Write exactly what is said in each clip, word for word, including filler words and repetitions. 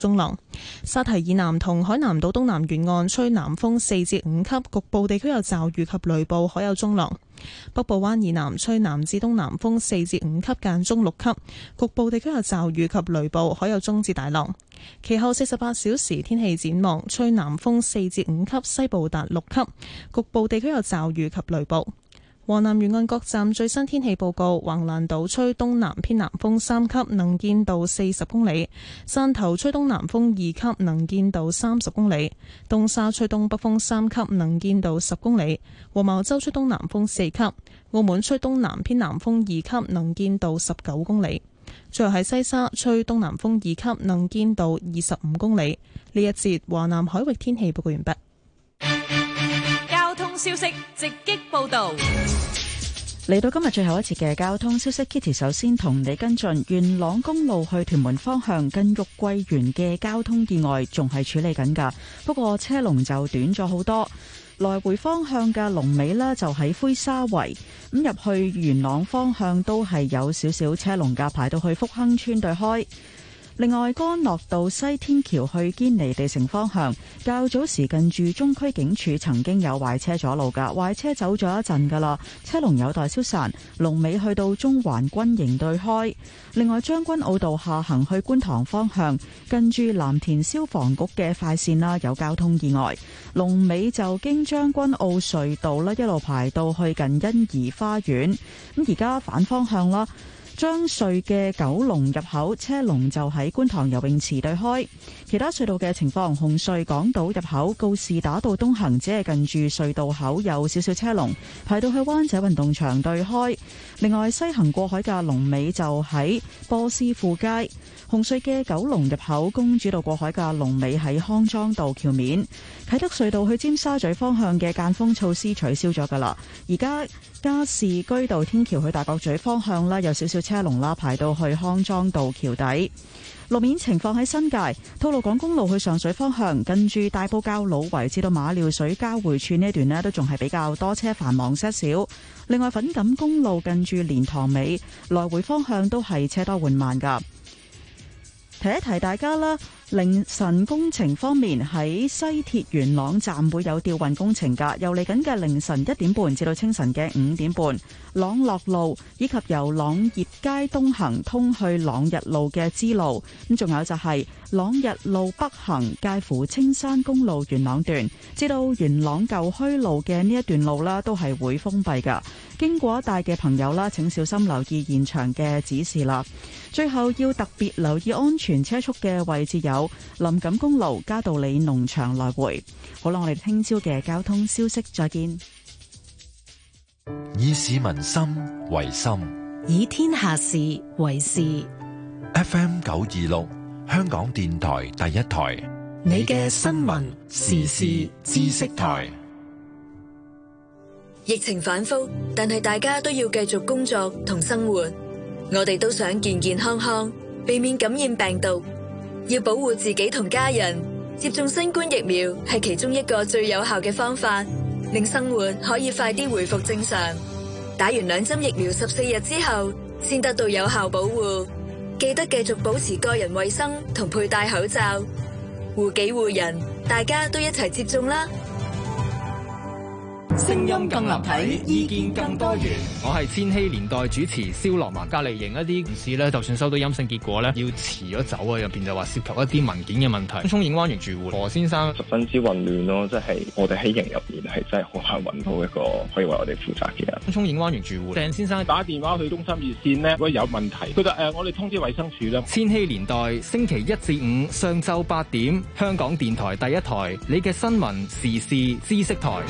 中浪。沙堤以南同海南島東南沿岸吹南風四至五級，局部地區有驟雨及雷暴，海有中浪。北部灣以南吹南至東南風四至五級，間中六級，局部地區有驟雨及雷暴，海有中至大浪。其後四十八小時天氣展望，吹南風四至五級，西部達六級，局部地區有驟雨及雷暴。華南沿岸各站最新天氣報告：橫瀾島吹東南偏南風三級，能見度四十公里；汕頭吹東南風二級，能見度三十公里；東沙吹東北風三級，能見度十公里；黃茅洲吹東南風四級；澳門吹東南偏南風二級，能見度十九公里。最後喺西沙吹東南風二級，能見度二十五公里。呢一節華南海域天氣報告完畢。 交通消息直擊報道。 嚟到今日最後一節嘅交通消息 ，Kitty 首先同你跟進元朗公路去屯門方向近玉桂園嘅交通意外，仲係處理緊㗎，不過車龍就短咗好多。來回方向嘅龍尾呢，就喺灰沙圍，咁入去元朗方向都係有少少車龍㗎，排到去福亨村對開。另外，干諾道西天橋去堅尼地城方向，較早時近住中區警署曾經有壞車阻路噶，壞車走咗一陣噶啦，車龍有待消散，龍尾去到中環軍營對開。另外，將軍澳道下行去觀塘方向，近住藍田消防局嘅快線啦，有交通意外，龍尾就經將軍澳隧道啦，一路排到去近欣怡花園。咁而家反方向啦。將隧嘅九龍入口車龍就喺觀塘游泳池對開，其他隧道嘅情況，紅隧港島入口告士打道東行只係近住隧道口有少少車龍，排到去灣仔運動場對開。另外西行過海嘅龍尾就喺波斯富街，紅隧嘅九龍入口公主道過海嘅龍尾喺康莊道橋面。啟德隧道去尖沙咀方向嘅間封措施取消咗噶啦，而家加士居道天橋去大角咀方向啦，有少少車龍啦，排到去康莊道橋底。路面情況喺新界吐露港公路去上水方向，近住大埔滘老圍至到馬料水交匯處呢一段呢，都仲係比較多車，繁忙些少。另外粉錦公路近住蓮塘尾來回方向都係車多緩慢噶。提一提大家啦，凌晨工程方面喺西鐵元朗站會有吊運工程噶，由嚟緊嘅凌晨一點半至到清晨嘅五點半，朗樂路以及由朗業街東行通去朗日路嘅支路，咁仲有就係朗日路北行介乎青山公路元朗段至到元朗舊墟路嘅呢一段路啦，都係會封閉噶。經過一帶嘅朋友啦，請小心留意現場嘅指示啦。最後要特別留意安全車速嘅位置有林錦公路嘉道理農場來回。好啦，我哋聽朝嘅交通消息再見。 以市民心為心， 以天下事為事。 F M 九二六香港電台第一台， 你嘅新聞時事知識台。 疫情反覆，但係大家都要繼續工作同生活。我哋都想健健康康，避免感染病毒。要保護自己同家人，接種新冠疫苗係其中一個最有效嘅方法，令生活可以快啲回復正常。打完兩針疫苗十四日之後，先得到有效保護。記得繼續保持個人衛生同佩戴口罩，護己護人，大家都一齊接種啦！ 聲音更立體，意見更多元。 我係千禧年代主持蕭樂文。隔離營一啲同事咧，就算收到陰性結果咧，要辭咗走啊！入邊就話涉及一啲文件嘅問題。涌影灣園住戶何先生十分之混亂咯，即係我哋喺營入面係真係好難揾到一個可以為我哋負責嘅人。 涌影灣園住戶鄭先生打電話去中心熱線呢，如果有問題，佢就誒我哋通知衛生署啦。 千禧年代星期一至五上晝八點，香港電台第一台，你嘅新聞時事知識台。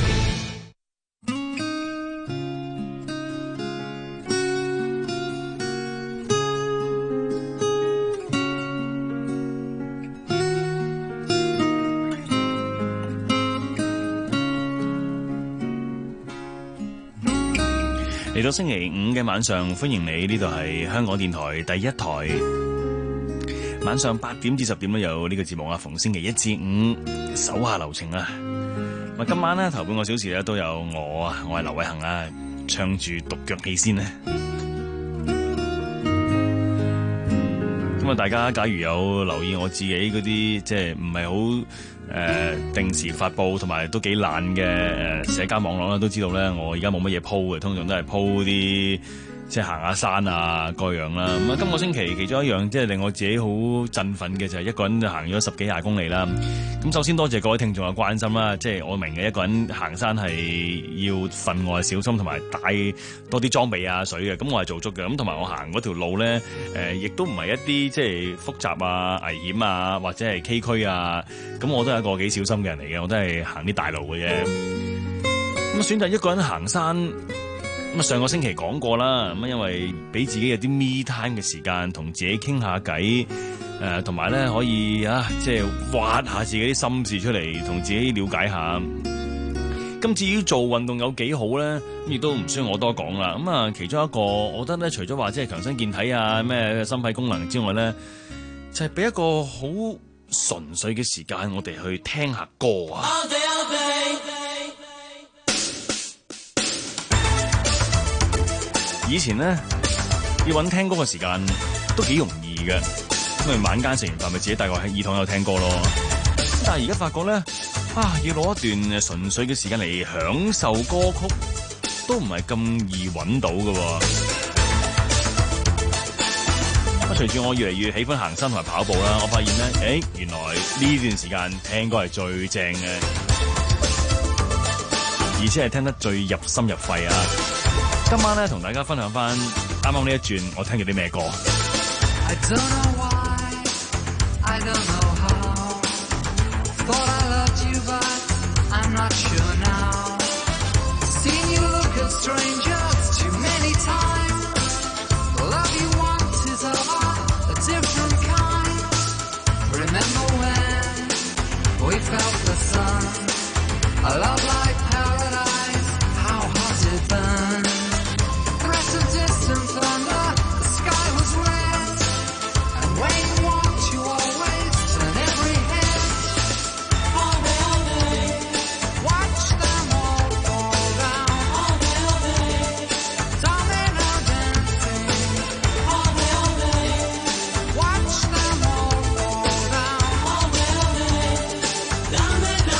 嚟到星期五嘅晚上，歡迎你，呢度係香港電台第一台。晚上八點至十點咧有呢個節目啊，逢星期一至五手下留情啊。咁今晚咧頭半個小時咧都有我啊，我係劉偉恒啊，唱住獨腳戲先咧。咁啊咁啊，大家假如有留意我自己嗰啲即係唔係好誒定時發布同埋都幾懶嘅誒社交網絡啦，都知道咧，我而家冇乜嘢 po 嘅，通常都係 po 啲即係行下山啊各樣啦。咁啊，今個星期其中一樣即係令我自己好振奮嘅就係一個人就行咗十幾廿公里啦。咁首先多謝各位聽眾嘅關心啦，即係我明嘅一個人行山係要分外小心同埋帶多啲裝備啊水嘅，咁我係做足嘅。咁同埋我行嗰條路咧，誒、呃、亦都唔係一啲即係複雜啊危險啊或者係崎嶇啊，咁我都係一個幾小心嘅人嚟嘅，我都係行啲大路嘅啫。咁選擇一個人行山。咁啊，上個星期講過啦，咁因為俾自己有啲 me time 嘅時間，同自己傾下偈，誒，同埋咧可以啊，即係挖下自己啲心事出嚟，同自己了解下。咁至於做運動有幾好咧，咁亦都唔需要我多講啦。咁啊，其中一個，我覺得咧，除咗話即係強身健體啊，咩心肺功能之外咧，就係俾一個好純粹嘅時間，我哋去聽下歌啊。以前咧要揾聽歌嘅時間都幾容易嘅，因為晚間食完飯咪自己大概喺耳筒有聽歌咯。但係而家發覺咧，啊要攞一段純粹嘅時間嚟享受歌曲，都唔係咁易揾到嘅。咁隨住我越嚟越喜歡行山同埋跑步啦，我發現咧，誒原來呢段時間聽歌係最正嘅，而且係聽得最入心入肺啊！今晚咧同大家分享翻啱啱呢一轉我聽咗啲咩歌。I don't know why, I don't know how. Thought I loved you, but I'm not sure now. Seen you look at strangers too many times. The love you want is of a different kind. Remember when we felt the sun? A love like paradise, how hot it burned.Distant thunder, the sky was red, and when you walked, you always turn every head. All day, all day, watch them all fall down. All day, all day, domino dancing. All day, all day, watch them all fall down. All day, all day, domino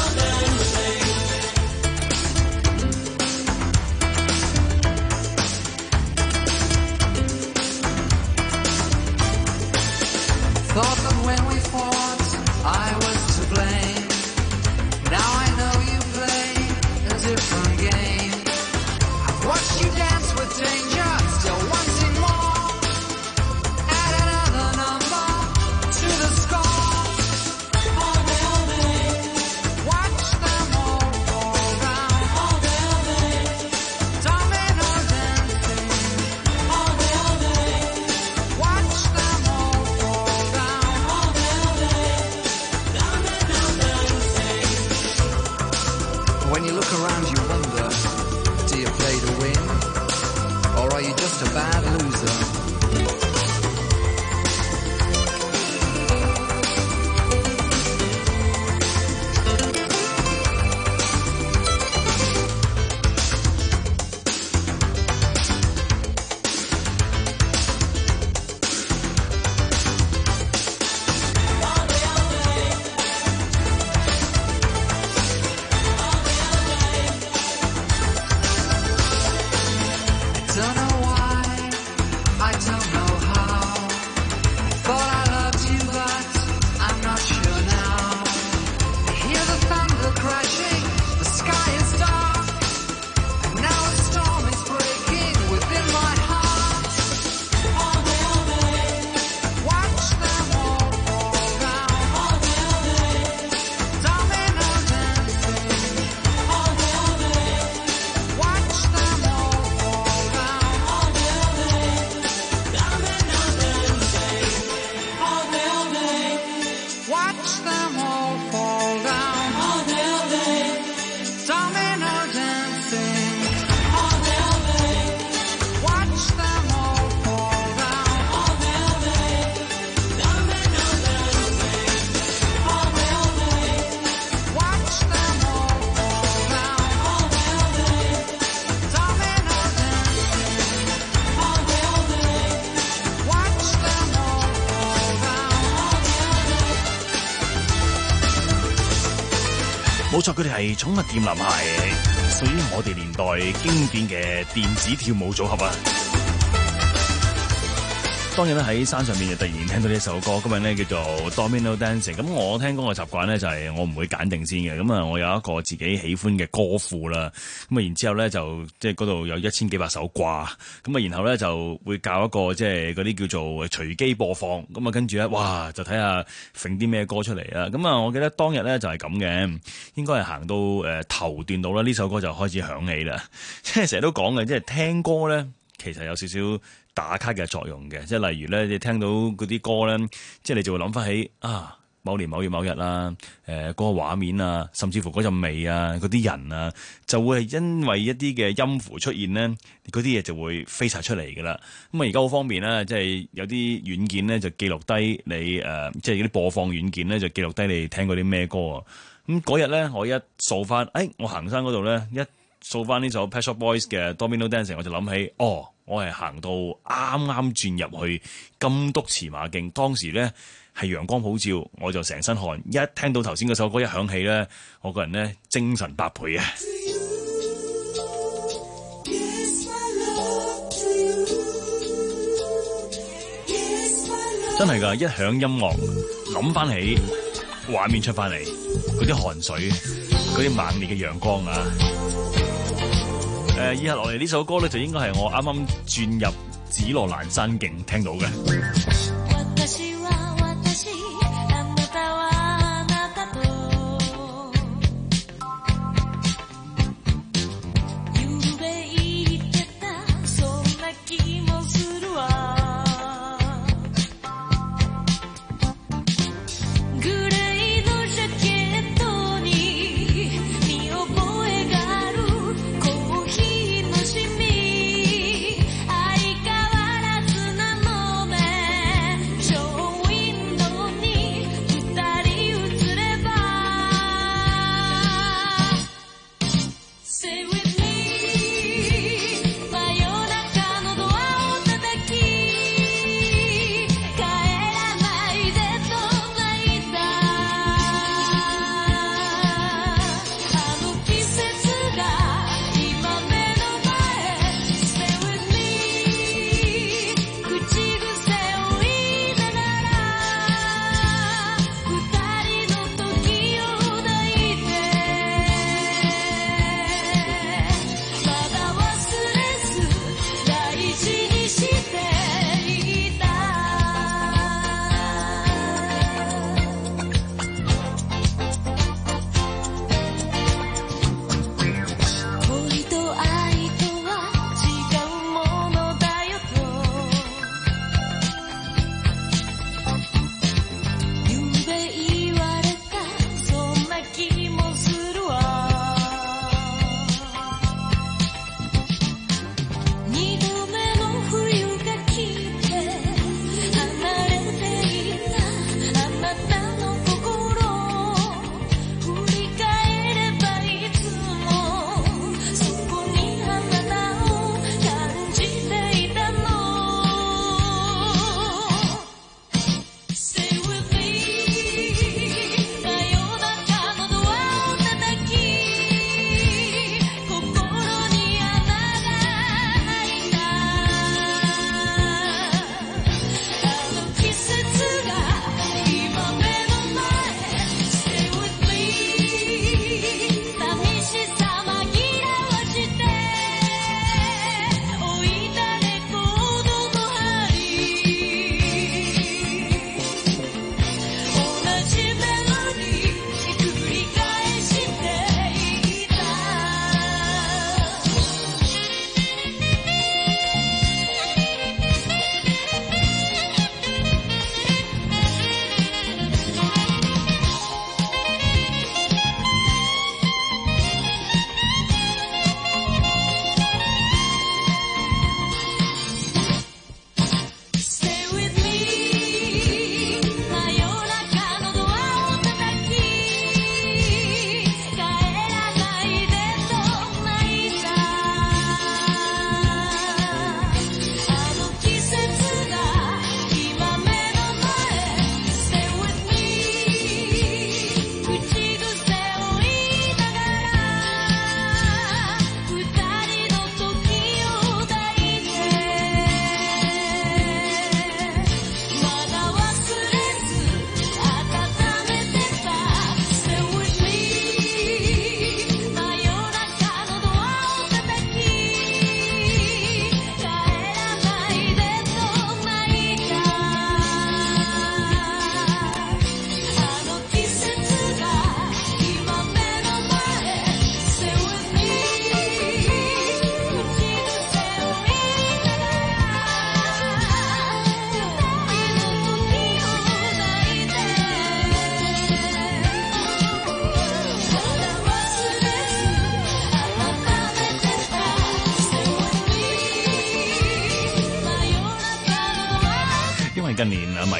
dancing.Thought that when we fought, I was to blame. Now I know you play a different game. I've watched you dance with danger, still wanting more. Add another number to the score. All day, all day, watch them all fall down. All day, all day, domino dancing. All day, all day, watch them all fall down.When you look around you wonder, do you play to win? Or are you just a bad loser? 冇錯，佢哋係寵物店男孩，屬於我哋年代經典嘅電子跳舞組合啊！當然咧喺山上面就突然聽到呢一首歌，今日咧叫做 Domino Dancing。咁我聽歌嘅習慣咧就係我唔會揀定先嘅。咁啊，我有一個自己喜歡嘅歌庫啦。咁啊，然之後咧就即係嗰度有一千幾百首掛。咁啊，然後咧就會教一個即係嗰啲叫做隨機播放。咁啊，跟住咧，哇，就睇下揈啲咩歌出嚟啊！咁啊，我記得當日咧就係咁嘅，應該係行到誒頭段度啦，呢首歌就開始響起啦。即係成日都講嘅，即係聽歌咧，其實有少少打卡嘅作用嘅，即係例如咧，你聽到嗰啲歌咧，即係你就會諗翻起啊，某年某月某日啦，誒嗰個畫面啊，甚至乎嗰陣味啊，嗰啲人啊，就會係因為一啲嘅音符出現咧，嗰啲嘢就會飛晒出嚟噶啦。咁啊，而家好方便啦，即係有啲軟件咧就記錄低你誒，即係啲播放軟件咧就記錄低你聽過啲咩歌啊。咁嗰日咧，我一掃翻，誒我行山嗰度咧，一掃翻呢首 Pet Shop Boys 嘅 Domino Dancing， 我就諗起，哦。我係行到啱啱轉入去金督馳馬徑，當時咧係陽光普照，我就成身汗。一聽到頭先嗰首歌一響起咧，我個人咧精神百倍啊！真係㗎，一響音樂，諗翻起畫面出翻嚟，嗰啲汗水，嗰啲猛烈嘅陽光啊！誒，以下落嚟呢首歌咧，就應該係我啱啱轉入紫羅蘭山徑聽到嘅。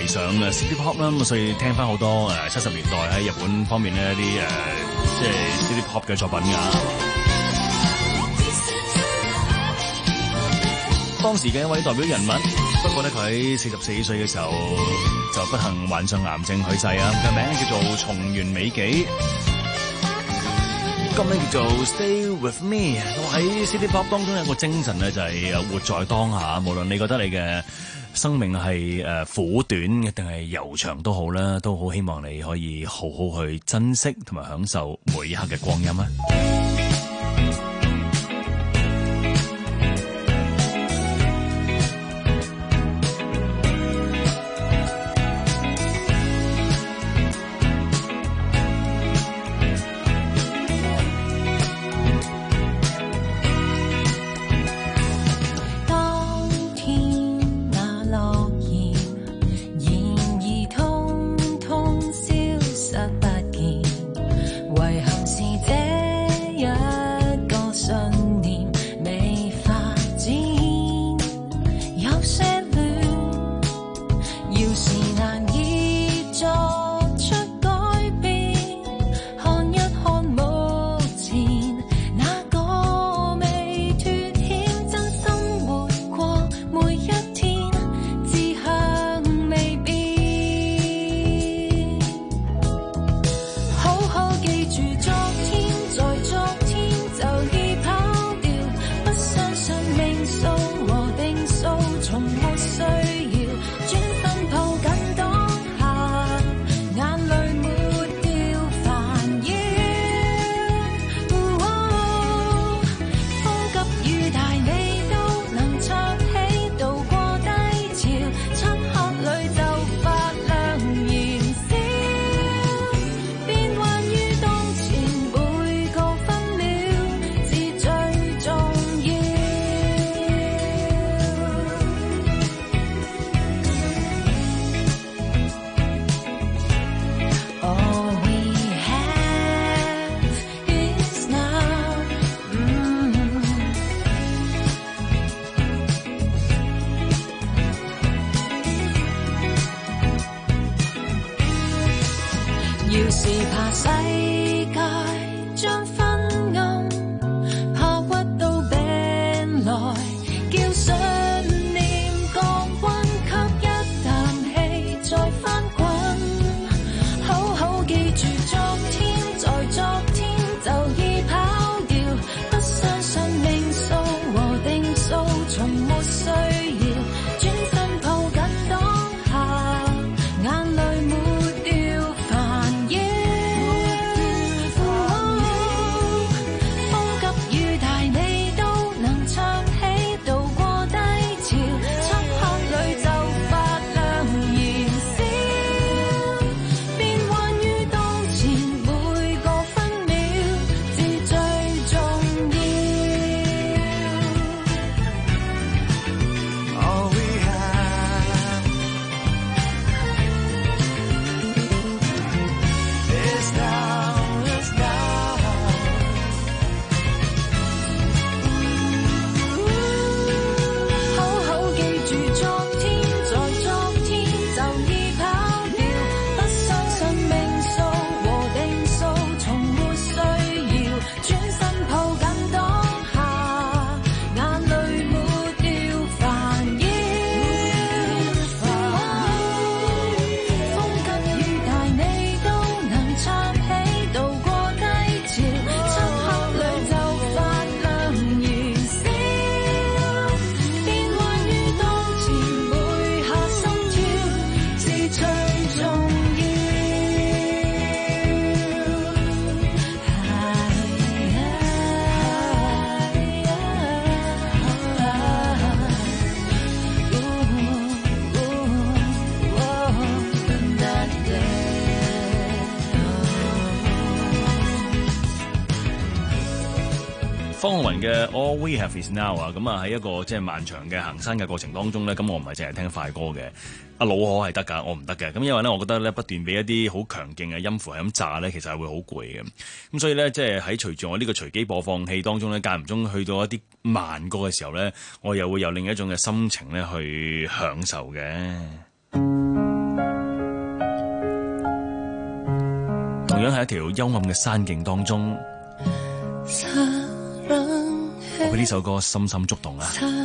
迷上誒 City Pop 啦，咁所以聽翻好多誒七十年代喺日本方面呢一啲誒即係 City Pop 嘅作品㗎。當時嘅一位代表人物，不過咧佢喺四十四歲嘅時候就不幸患上癌症去世啊，佢名叫做松原美紀。歌名叫做 Stay With Me。喺 City Pop 當中有個精神咧，就係活在當下。無論你覺得你嘅生命係誒苦短嘅定係悠長都好啦，都好希望你可以好好去珍惜同埋享受每一刻嘅光陰啊！方浩文嘅 All We Have Is Now 啊，咁啊喺一個即係漫長嘅行山嘅過程當中咧，咁我唔係淨係聽快歌嘅，阿老可係得㗎，我唔得嘅。咁因為咧，我覺得咧不斷俾一啲好強勁嘅音符係咁炸咧，其實係會好攰嘅。咁所以咧，即係喺隨住我呢個隨機播放器當中咧，間唔中去到一啲慢歌嘅時候咧，我又會有另一種嘅心情咧去享受嘅。 同樣係一條幽暗嘅山徑當中，我俾呢首歌深深觸動啊！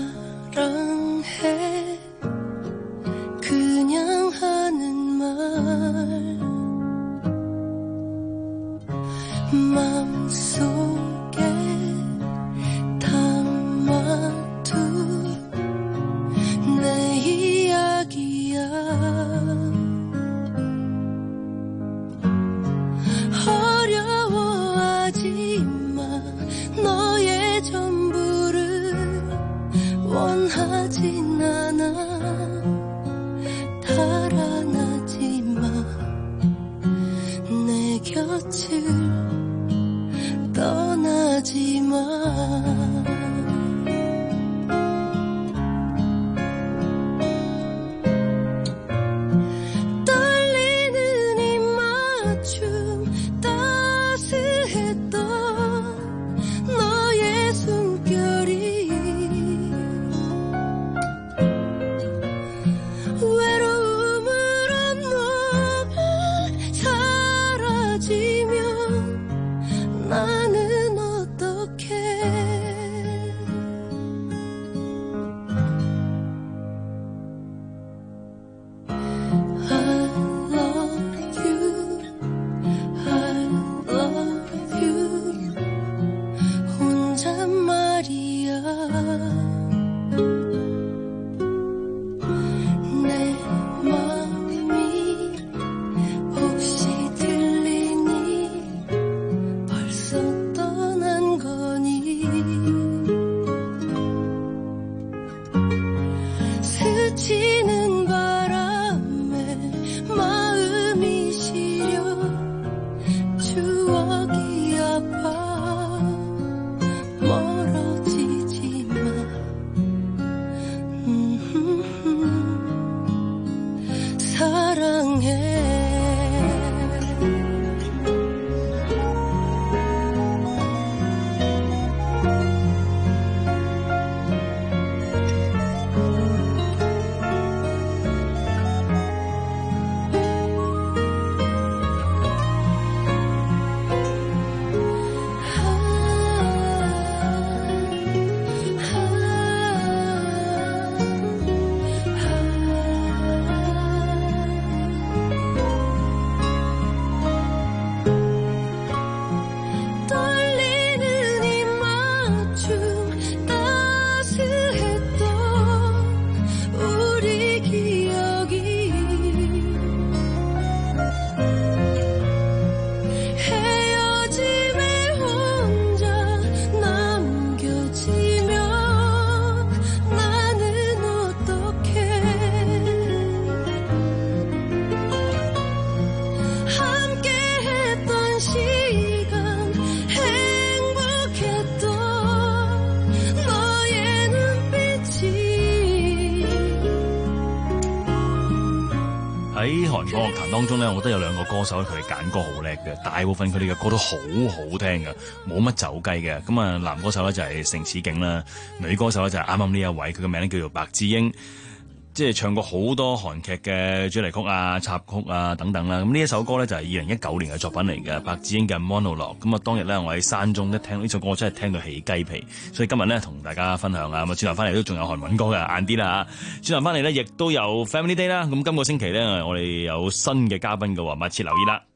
喺韓國樂壇當中咧，我覺得有兩個歌手佢哋揀歌好叻嘅，大部分佢哋嘅歌都好好聽嘅，冇乜走雞嘅。咁啊，男歌手咧就係盛此景啦，女歌手咧就係啱啱呢一位，佢嘅名咧叫做白智英，即係唱過好多韓劇嘅主題曲啊、插曲啊等等啦。咁呢一首歌咧就係二零一九年嘅作品嚟嘅，白智英嘅 Monologue。咁啊，當日咧我喺山中一聽呢首歌，真係聽到起雞皮。所以今日咧同大家分享啊，咁啊轉頭翻嚟都仲有韓文歌嘅，晏啲啦嚇。轉頭翻嚟咧亦都有 Family Day 啦。咁今個星期咧我哋有新嘅嘉賓嘅喎，密切留意啦。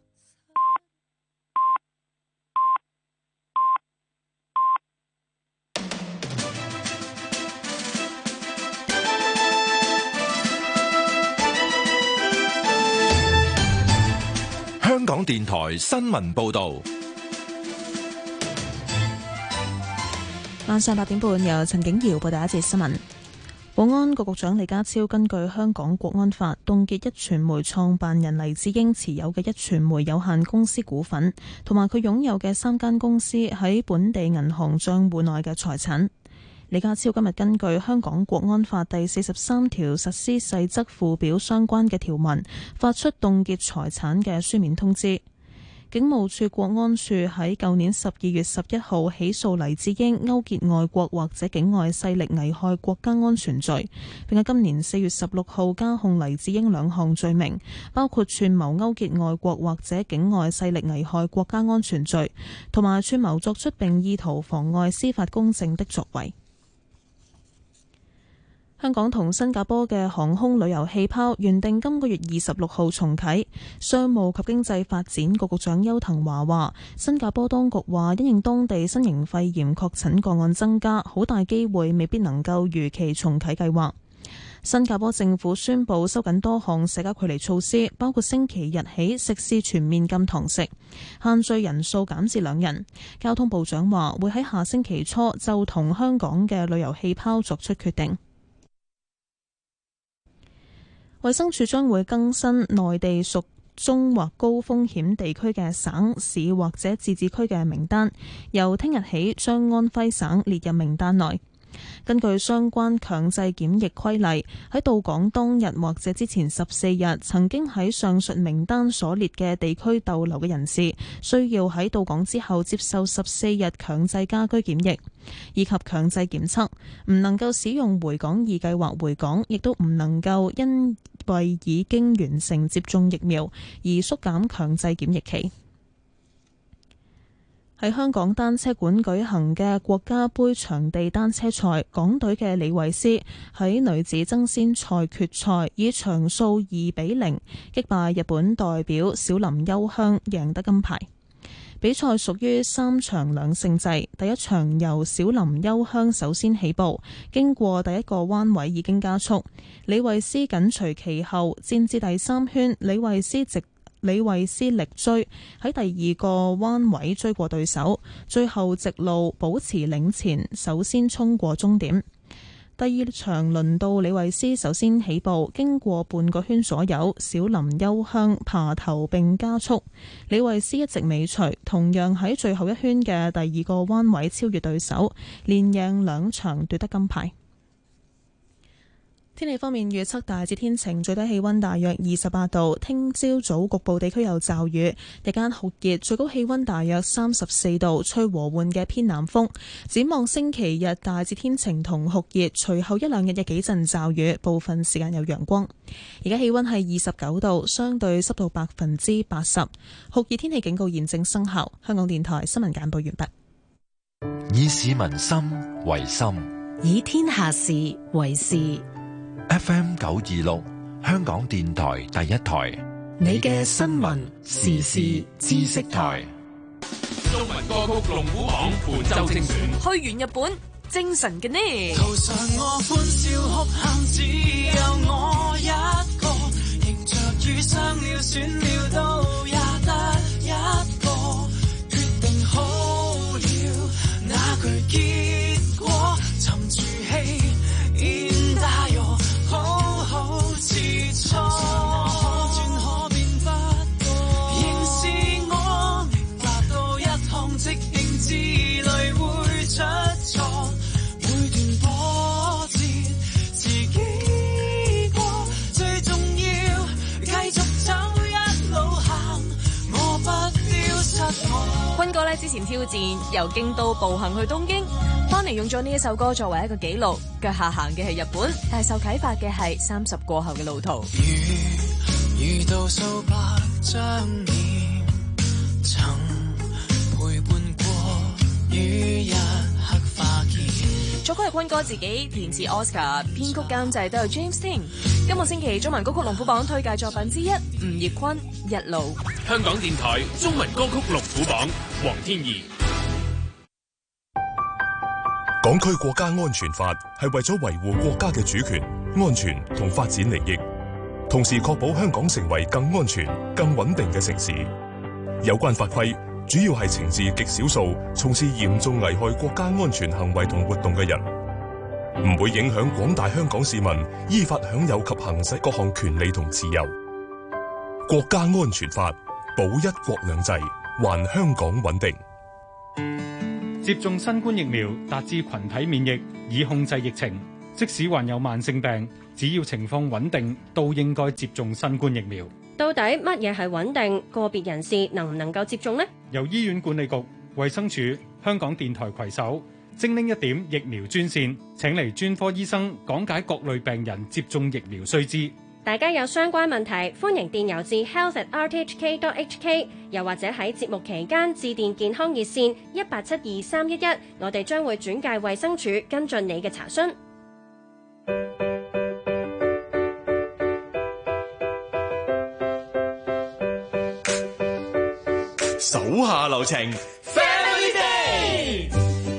香港電台新聞報道， 晚上八點半由陳景瑤報道一節新聞。保安局局長李家超根據香港國安法凍結壹傳媒創辦人黎智英持有嘅壹傳媒有限公司股份，同埋佢擁有嘅三間公司喺本地銀行賬戶內嘅財產。李家超今日根據香港國安法第四十三條實施細則附表相關嘅條文，發出凍結財產嘅書面通知。 警務處國安處喺舊年十二月十一號起訴黎智英勾結外國或者境外勢力危害國家安全罪，並喺今年四月十六號加控黎智英兩項罪名，包括串謀勾結外國或者境外勢力危害國家安全罪，同埋串謀作出並意圖妨礙司法公正的作為。香港同新加坡嘅航空旅遊氣泡原定今個月二十六號重啟。商務及經濟發展局局長邱騰華話，新加坡當局話因應當地新型肺炎確診個案增加，好大機會未必能夠如期重啟計劃。新加坡政府宣布收緊多項社交距離措施，包括星期日起食肆全面禁堂食，限聚人數減至兩人。交通部長話會喺下星期初就同香港嘅旅遊氣泡作出決定。衛生署將會更新內地屬中或高風險地區嘅省市或者自治區嘅名單，由聽日起將安徽省列入名單內。根據相關強制檢疫規例，喺到港當日或者之前十四日曾經喺上述名單所列嘅地區逗留嘅人士，需要喺到港之後接受十四日強制家居檢疫以及強制檢測，唔能夠使用回港易計劃回港，亦都唔能夠因為已經完成接種疫苗而縮減強制檢疫期。喺香港單車館舉行嘅國家盃場地單車賽，港隊嘅李慧詩喺女子爭先賽決賽以場數二比零擊敗日本代表小林優香，贏得金牌。比賽屬於三場兩勝制，第一場由小林優香首先起步，經過第一個彎位已經加速，李慧詩緊隨其後，戰至第三圈，李慧詩直李慧詩力追，喺第二個彎位追過對手，最後直路保持領前，首先衝過終點。第二場輪到李慧詩首先起步，經過半個圈左右，小林優香爬頭並加速，李慧詩一直尾隨，同樣喺最後一圈嘅第二個彎位超越對手，連贏兩場奪得金牌。天氣方面預測大致天晴，最低氣溫大約二十八度。聽朝早局部地區有驟雨，日間酷熱，最高氣溫大約三十四度，吹和緩嘅偏南風。展望星期日大致天晴同酷熱，隨後一兩日有幾陣驟雨，部分時間有陽光。而家氣溫係二十九度，相對濕度百分之八十，酷熱天氣警告現正生效。香港電台新聞簡報完畢。 以市民心為心， 以天下事為事。 F M 九二六，香港電台第一台， 你嘅新聞時事知識台。 中文歌曲龍虎榜本周精選。 去完日本，精神嘅呢？ 途上我歡笑哭喊，只有我一個，迎着雨傷了選了都也得一個，決定好了那句結果，沉住氣現大我好好似錯，可轉可變不過，仍是我明白到一趟即興之旅會出錯，每段波折自己過，最重要繼續走一路行，我不丟失我。 坤哥呢之前挑戰由京都步行去東京，翻嚟用咗呢一首歌作為一個紀錄，腳下行嘅係日本，但係受啟發嘅係三十過後嘅路途。 遇遇到數百張臉，曾陪伴過於一刻化結。 作曲係坤哥自己，填詞 Oscar， 編曲監製都有 James Ting。今個星期中文歌曲龍虎榜推介作品之一，吳業坤《日路》。 香港電台中文歌曲龍虎榜，黃天怡。 港區國家安全法係為咗維護國家嘅主權、安全同發展利益，同時確保香港成為更安全、更穩定嘅城市。有關法規主要係懲治極少數從事嚴重危害國家安全行為同活動嘅人，唔會影響廣大香港市民依法享有及行使各項權利同自由。國家安全法保一國兩制，還香港穩定。 接種新冠疫苗達至群體免疫，以控制疫情。即使患有慢性病，只要情況穩定，都應該接種新冠疫苗。 到底乜嘢係穩定？個別人士能唔能夠接種呢？ 由醫院管理局、衛生署、香港電台攜手，精靈一點疫苗專線，請嚟專科醫生講解各類病人接種疫苗須知。 大家有相關問題，歡迎電郵至 health at r t h k dot h k， 又或者喺節目期間致電健康熱線一八七二三一一，我哋將會轉介衛生署跟進你嘅查詢。 手下留情 ，Family Day。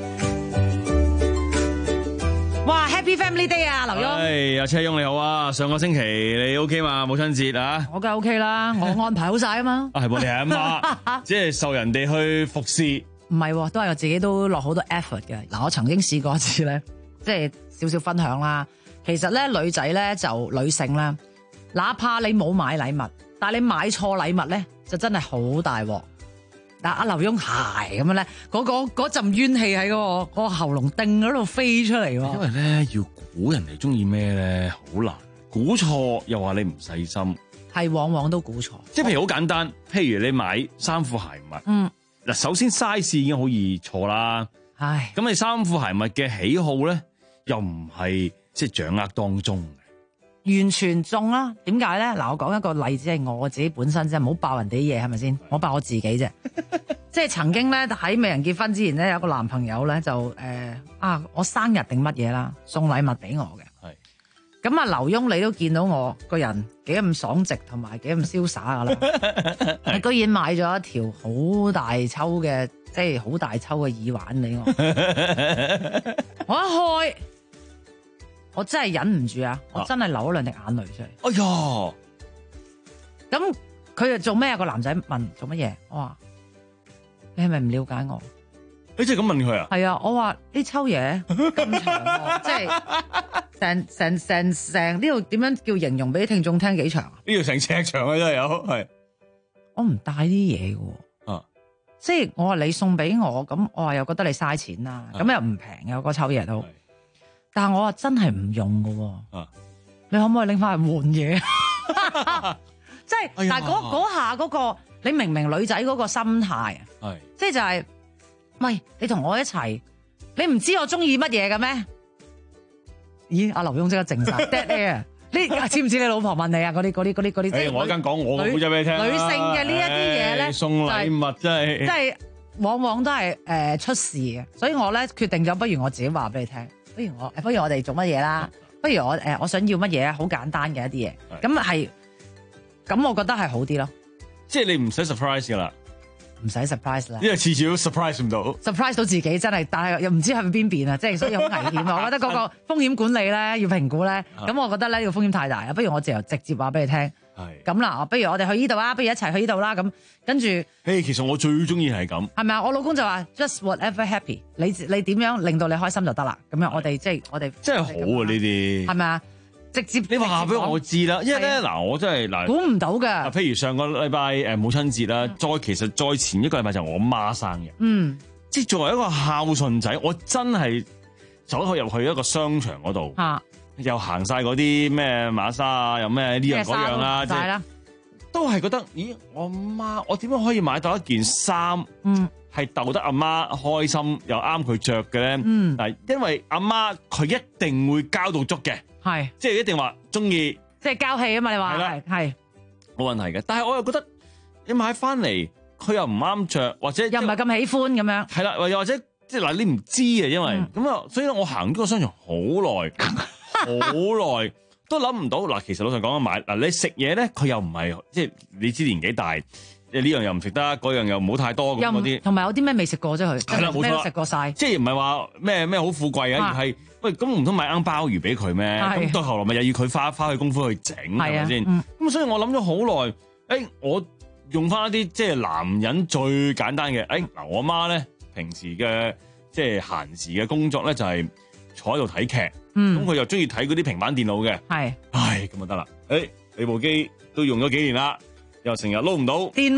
哇 ，Happy Family Day 啊，劉墉。 係阿車翁你好啊，上個星期你 OK 嘛？母親節啊， 我梗係 OK 啦，我安排好晒啊嘛。 啊係喎，你係阿媽，即係受人哋去服侍。 唔係，都係我自己都落好多 effort 嘅。嗱，我曾經試過一次咧，即係少少分享啦。其實咧，女仔咧就女性咧，哪怕你冇買禮物，但係你買錯禮物咧，就真係好大鑊。嗱，阿劉墉係咁樣咧，嗰個嗰陣怨氣喺嗰個嗰個喉嚨頂嗰度飛出嚟喎。 因為咧要估人哋中意咩咧，好難。估錯又話你唔細心， 係往往都估錯。 即係譬如好簡單，譬如你買衫褲鞋襪，嗯，嗱，首先 size 已經好易錯啦。 唉， 咁你衫褲鞋襪嘅喜好咧，又唔係即係掌握當中。 完全中啦，點解咧？嗱，我講一個例子係我自己本身啫，唔好爆人哋啲嘢係咪先？我爆我自己啫。即係曾經咧喺未人結婚之前咧，有個男朋友咧就誒、呃、啊，我生日定乜嘢啦，送禮物俾我嘅。係。咁啊，劉墉你都見到我個人幾咁爽直同埋幾咁瀟灑噶啦，你居然買咗一條好大抽嘅，即係好大抽嘅耳環俾我。我一開。我真係忍唔住啊！我真係流咗兩滴眼淚出嚟。 哎呀！ 咁佢又做咩啊？個男仔問做乜嘢？我話你係咪唔了解我？ 你真係咁問佢啊？ 係啊！我話呢抽嘢咁長喎，即係成成成成呢度點樣叫形容俾聽眾聽幾長啊？ 呢度成尺長啊！真係有係。 我唔帶啲嘢嘅。啊！即係我話你送俾我，咁我話又覺得你嘥錢啦，咁又唔平嘅嗰抽嘢都。但係我話真係唔用嘅，啊、你可唔可以拎翻去換嘢？即係，哎、但係嗰嗰下嗰、嗰個，你明明女仔嗰個心態啊，即係就係、是，喂，你同我一齊，你唔知我中意乜嘢嘅咩？咦，阿劉墉即刻靜晒 dead air。你知唔知你老婆問你啊？嗰啲嗰啲嗰啲嗰啲， 誒，我一陣講我個故仔俾你聽。 女性嘅呢一啲嘢咧， 送禮物真係， 即係往往都係誒、呃、出事嘅，所以我咧決定咗，不如我自己話俾你聽。不如我，不如我哋做乜嘢啦？不如我誒，我想要乜嘢？好簡單嘅一啲嘢，咁係，咁我覺得係好啲咯。 即係你唔使 surprise 噶啦， 唔使 surprise 啦。 因為次次都 surprise 唔到 ，surprise 到自己真係，但係又唔知係咪邊邊啊？即係所以好危險啊！我覺得嗰個風險管理咧要評估咧，咁我覺得咧呢個風險太大啦。不如我就直接話俾你聽。係咁啦，不如我哋去呢度啊，不如一齊去呢度啦。咁跟住，誒， 其實我最中意係咁， 係咪啊？我老公就話 just whatever happy，你你點樣令到你開心就得啦。咁樣我哋即係我哋真係好啊呢啲， 係咪啊？直接你話俾我知啦，因為咧嗱，我真係嗱估唔到㗎。 譬如上個禮拜誒母親節啦，再其實再前一個禮拜就我媽生日， 嗯， 即係作為一個孝順仔，我真係走去入去一個商場嗰度。 啊又行晒嗰啲咩馬莎啊，又咩呢樣嗰樣啦，即係都係覺得，咦，我媽我點樣可以買到一件衫，嗯，係逗得阿媽開心又啱佢着嘅咧？嗯，嗱，因為阿媽佢一定會交到足嘅， 係， 即係一定話中意， 即係交氣啊嘛，你話係係冇問題嘅。但係我又覺得你買翻嚟佢又唔啱着，或者又唔係咁喜歡咁樣， 係啦，又或者即係嗱，你唔知啊，因為咁啊，所以我行呢個商場好耐。好耐都諗唔到嗱，其實老實講啊，買嗱你食嘢咧，佢又唔係即係你知年紀大，呢樣又唔食得，嗰樣又唔好太多咁嗰啲， 同埋有啲咩未食過啫佢， 係啦冇錯， 咩都食過晒， 即係唔係話咩咩好富貴啊，而係喂咁唔通買罌鮑魚俾佢咩？咁到後來咪又要佢花花去功夫去整係咪先？咁、嗯、所以我諗咗好耐，誒、欸、我用翻一啲即係男人最簡單嘅，誒、欸、嗱我媽咧平時嘅即係閒時嘅工作咧就係、是。坐喺度睇劇，咁佢又中意睇嗰啲平板電腦嘅， 係， 唉，咁就得啦。誒，你部機都用咗幾年啦，又成日撈唔到， 電密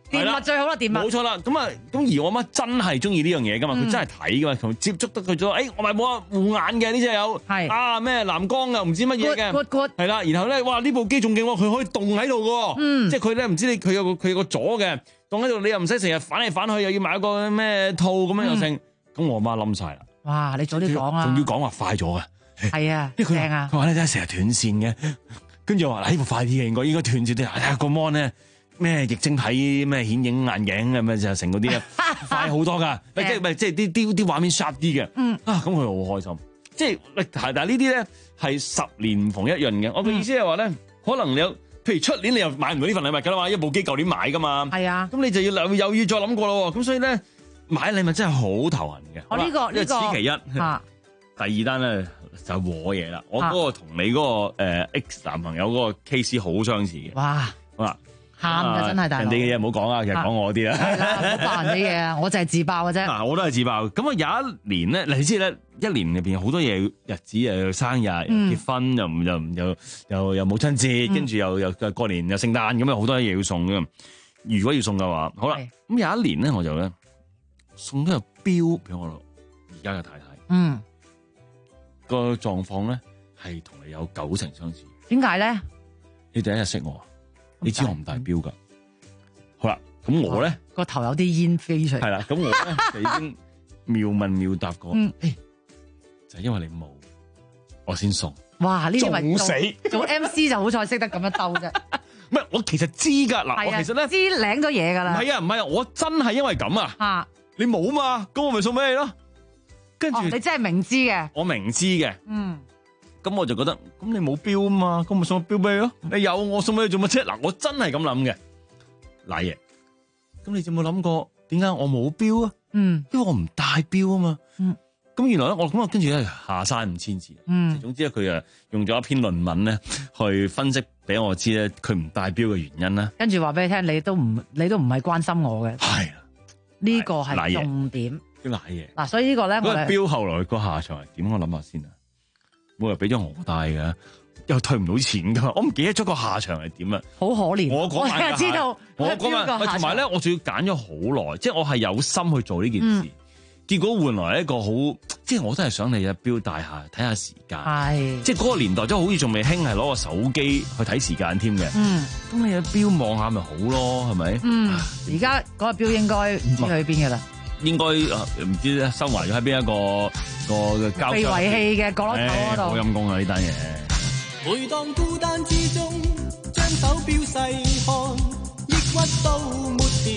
電物最好啦，電物冇錯啦。咁啊，咁而我媽真係中意呢樣嘢噶嘛，佢、嗯、真係睇噶嘛，同接觸得佢咗。誒、哎，我咪冇啊護眼嘅呢隻有，係啊咩藍光啊，唔知乜嘢嘅，係啦。然後咧，哇呢部機仲勁喎，佢可以動喺度嘅，嗯，即係佢咧唔知你佢有個佢有個左嘅動喺度，你又唔使成日反嚟反去，又要買個咩套咁樣又剩。咁、嗯、我媽冧晒啦。哇！ 你早啲講啊， 仲要講話快咗啊，係啊，正啊。佢話咧真係成日斷線嘅，跟住我話呢部快啲嘅，應該應該斷住啲。睇下個 mon 咧。咩液晶體咩顯影眼鏡咁樣就成嗰啲啊，快好多噶，即係即係啲啲啲畫面 sharp 啲嘅，嗯啊咁佢好開心，即係但係呢啲咧係十年唔同一樣嘅。我嘅意思係話咧，可能你有譬如出年你又買唔到呢份禮物噶啦嘛，一部機舊年買噶嘛，係啊，咁你就要又又要再諗過咯，咁所以咧買禮物真係好頭痕嘅。 我呢個呢個此其一， 啊、 第二單咧就係我嘢啦，我嗰個同你嗰個誒 X 男朋友嗰個 case 好相似嘅。哇，好啦。 喊嘅真係大佬， 人哋嘅嘢唔好講啊，其實講我啲啦。 係啦，唔好爆人哋嘢啊，我就係自爆嘅啫。 嗱，我都係自爆。咁啊，有一年咧，你知咧，一年入邊有好多嘢，日子又生日，又結婚，又又又又又母親節，跟住又又過年又聖誕，咁啊好多嘢要送嘅。如果要送嘅話，好啦，咁有一年咧，我就咧送咗個錶俾我而家嘅太太。嗯，個狀況咧係同你有九成相似。 點解咧？ 你第一日識我。你知我唔戴錶噶，好啦，咁我咧個頭有啲煙飛出嚟， 係啦，咁我咧就已經妙問妙答過，嗯欸、就係因為你冇，我先送。 哇！呢啲咪死做 M C 就好彩識得咁樣兜啫。 唔係，我其實知噶，嗱，我其實咧知領咗嘢噶啦。 唔係啊，唔係啊，我真係因為咁啊。吓，你冇嘛？咁我咪送俾你咯。跟住、哦、 你真係明知嘅， 我明知嘅， 嗯。 咁我就覺得，咁你冇錶啊嘛，咁咪送個錶俾你咯。你有我送俾你做乜啫？嗱，我真係咁諗嘅，賴爺。咁你有冇諗過點解我冇錶啊？嗯，因為我唔戴錶啊嘛。嗯，咁原來咧，我咁我跟住咧下山五千字。嗯，總之咧，佢啊用咗一篇論文咧去分析俾我知咧，佢唔戴錶嘅原因啦。 跟住話俾你聽，你都唔你都唔係關心我嘅。係啊，呢個係重點。 啲賴爺。嗱， 所以呢個咧， 嗰個錶後來個下場係點？我諗下先啊。我又俾咗我戴嘅，又退唔到錢噶，我唔記得咗個下場係點啊！ 好可憐， 我嗰晚我知道， 我嗰晚同埋咧，我仲要揀咗好耐，即係我係有心去做呢件事，嗯、結果換來一個好，即係我都係想你嘅錶戴下，睇下時間，係，即係嗰個年代真係好似仲未興係攞個手機去睇時間添嘅，嗯，咁你嘅錶望下咪好咯，係咪？ 嗯，而家嗰個錶應該唔知去邊噶啦。 應該唔知咧收埋咗喺邊一個個交被遺棄嘅角落頭嗰度。 好陰功啊！呢單嘢。 每當孤單之中，將手錶細看，抑鬱都抹掉。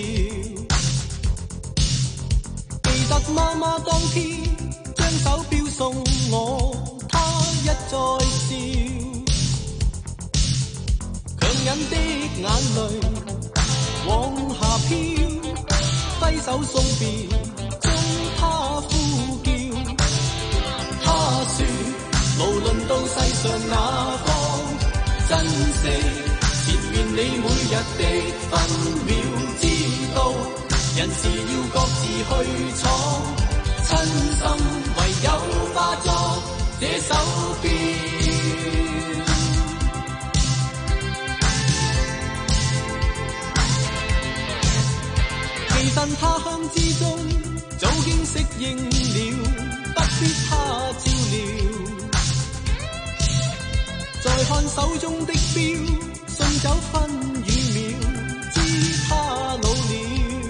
記得媽媽當天將手錶送我，她一再笑，強忍的眼淚往下飄。揮手送別，中他呼叫。他說：無論到世上哪方，珍惜前面你每日的分秒，知道人事要各自去闖，親心唯有化作這手錶。寄身他鄉之中，早經適應了，不必他照料。再看手中的錶，送走分與秒，知他老了。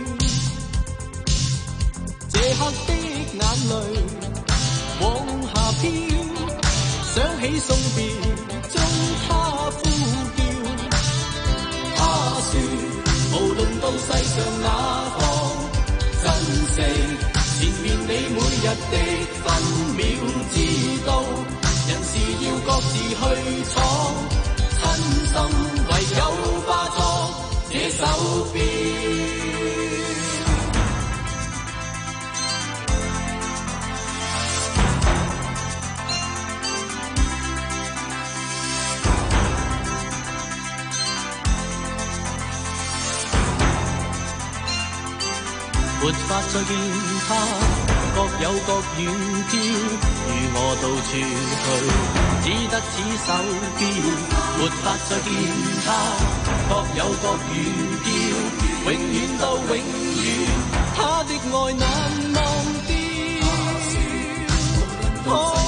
這刻的眼淚往下飄，想起送別中他呼叫。他說無論到世上哪方，珍惜前面你每日的分秒，知道人事要各自去闖，親心唯有化作這手錶。沒法再見他，各有各遠飄，與我到處去，只得此手錶。沒法再見他，各有各遠飄。 永遠到永遠，他的愛難忘掉。哦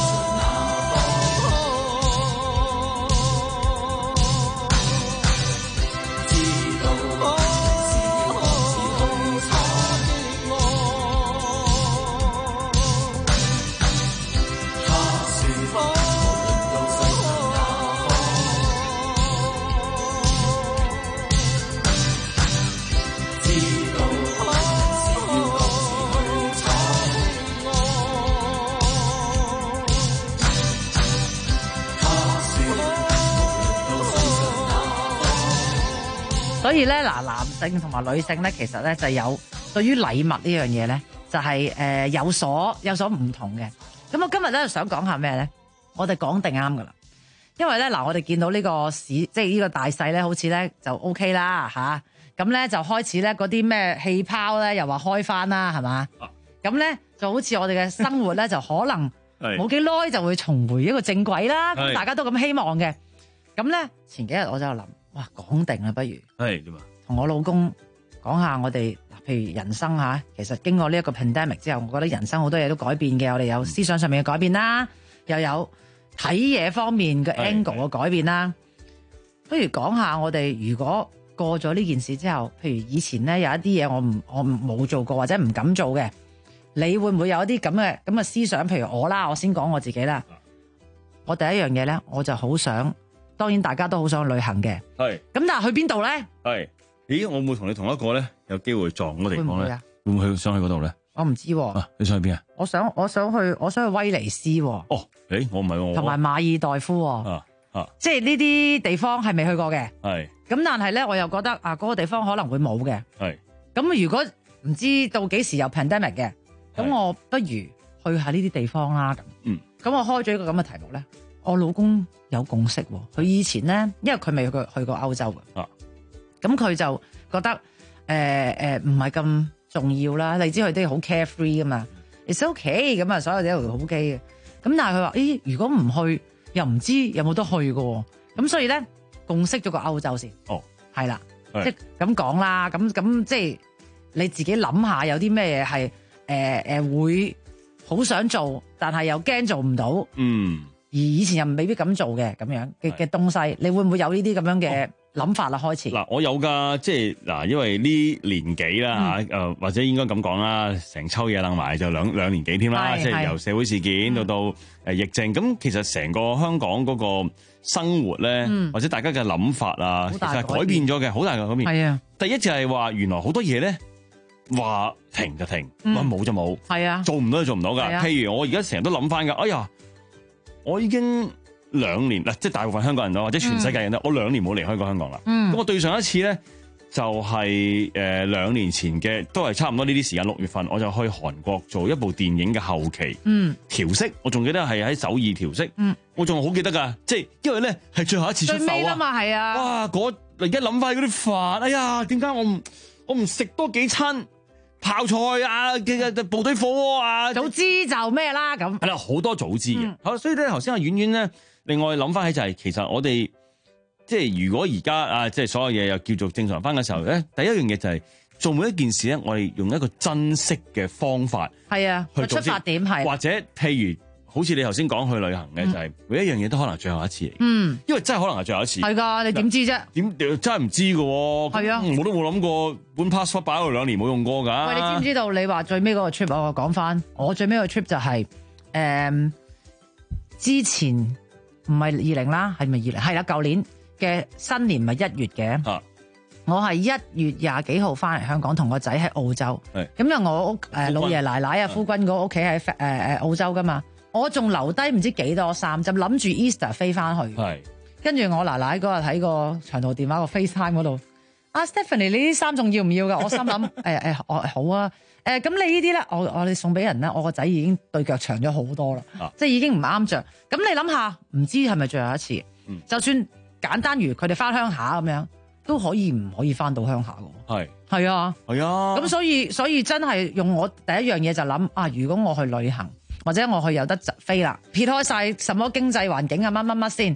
所以咧，嗱，男性同埋女性咧，其實咧就有對於禮物呢樣嘢咧，就係、是、誒、呃、有所有所唔同嘅。咁我今日咧想講下咩咧？我哋講定啱噶啦，因為咧嗱，我哋見到呢個市，即係呢個大勢咧，好似咧就 O K 啦吓。咁、啊、咧就開始咧嗰啲咩氣泡咧，又話開翻啦，係嘛？咁咧就好似我哋嘅生活咧，就可能冇幾耐就會重回一個正軌啦。咁大家都咁希望嘅。咁咧前幾日我就諗。哇，講定啦，不如係點啊？ 同我老公講下我哋嗱，譬如人生嚇，其實經過呢一個 pandemic 之後，我覺得人生好多嘢都改變嘅。我哋有思想上面嘅改變啦，又有睇嘢方面嘅 angle 嘅改變啦。不如講下我哋如果過咗呢件事之後，譬如以前咧有一啲嘢我唔我冇做過或者唔敢做嘅，你會唔會有一啲咁嘅咁嘅思想？譬如我啦，我先講我自己啦。我第一樣嘢咧，我就好想。當然大家都好想去旅行嘅，係咁，但係去邊度咧？ 係，咦，我會同你同一個咧，有機會撞嘅地方咧，會唔會去想去嗰度咧？ 我唔知喎、 啊，你想去邊啊？ 我想我想去我想去威尼斯喎。 哦，誒，我唔係喎， 同埋馬爾代夫喎。 啊啊， 即係呢啲地方係未去過嘅。 係。咁但係咧，我又覺得啊，嗰、嗰個地方可能會冇嘅。 係。 咁如果唔知到幾時有 pandemic 嘅，咁我不如去下呢啲地方啦。咁， 嗯，咁我開咗一個咁嘅題目咧。我老公有共識喎，佢以前咧，因為佢未去過去過歐洲嘅， 啊， 咁佢就覺得誒誒唔係咁重要啦。你知佢啲好 carefree 噶嘛 ，it's okay 咁啊，所有嘢都 OK 嘅。咁但係佢話，咦，如果唔去，又唔知有冇得去嘅，咁所以咧共識咗個歐洲先。哦，係啦，即係咁講啦，咁咁即係你自己諗下，有啲咩嘢係誒誒會好想做，但係又驚做唔到。嗯。而以前又未必咁做嘅咁樣嘅嘅東西，你會唔會有呢啲咁樣嘅諗法啦？開始嗱，我有㗎，即係嗱，因為呢年幾啦嚇，誒或者應該咁講啦，成抽嘢攬埋就兩兩年幾添啦，即係由社會事件到到誒疫症，咁其實成個香港嗰個生活咧，或者大家嘅諗法啊，其實係改變咗嘅，好大嘅改變。係啊，第一就係話原來好多嘢咧，話停就停，話冇就冇，係啊，做唔到就做唔到㗎。譬如我而家成日都諗翻㗎，哎呀〜我已經兩年啦，即係大部分香港人咯，或者全世界人咧，嗯、我兩年冇離開過香港啦。咁、嗯、我對上一次咧，就係誒兩年前嘅，都係差唔多呢啲時間，六月份我就去韓國做一部電影嘅後期嗯調色，我仲記得係喺首爾調色，嗯，我仲好記得㗎，即係因為咧係最後一次出埠啊嘛，係啊， 哇！嗰而家諗翻嗰啲飯，哎呀，點解我唔我唔食多幾餐？泡菜啊，嘅部隊火鍋啊， 早知就咩啦咁。 係啦，好多早知嘅。好、嗯，所以咧頭先阿婉婉咧，另外諗翻起就係、是，其實我哋即係如果而家啊，即係所有嘢又叫做正常翻嘅時候咧，第一樣嘢就係、是、做每一件事咧，我哋用一個珍惜嘅方法。 係啊，去出發點係。或者譬如。好似你頭先講去旅行嘅、嗯、就係、是、每一樣嘢都可能係最後一次嚟， 嗯， 因為真係可能係最後一次。 係㗎，你點知啫？ 點真係唔知㗎喎。係啊，我都冇諗過本 passport 擺喺度兩年冇用過㗎。 喂，你知唔知道？你話最尾嗰個 trip，我講翻，我最尾個 trip 就係、是、誒、嗯、之前唔係二零啦，係咪二零？係啦，舊年嘅新年咪一月嘅。啊，我係一月廿幾號翻嚟香港，同個仔喺澳洲。係咁，因為我屋誒老爺奶奶啊，夫君嗰屋企喺誒誒澳洲㗎嘛。我仲留低唔知幾多衫，就諗住 Easter 飛翻去。係，跟住我奶奶嗰日喺個長途電話個 FaceTime 嗰度，阿 Stephanie 你啲衫仲要唔要㗎？我心諗誒誒，我好啊。誒、呃、咁你呢啲咧，我我哋送俾人咧，我個仔已經對腳長咗好多啦、啊，即係已經唔啱着。咁你諗下，唔知係咪最後一次？嗯、就算簡單如佢哋翻鄉下咁樣，都可以唔可以翻到鄉下㗎？係係啊係啊。咁所以所以真係用我第一樣嘢就諗啊，如果我去旅行。或者我去有得飛啦，撇開晒什麼經濟環境啊乜乜乜先，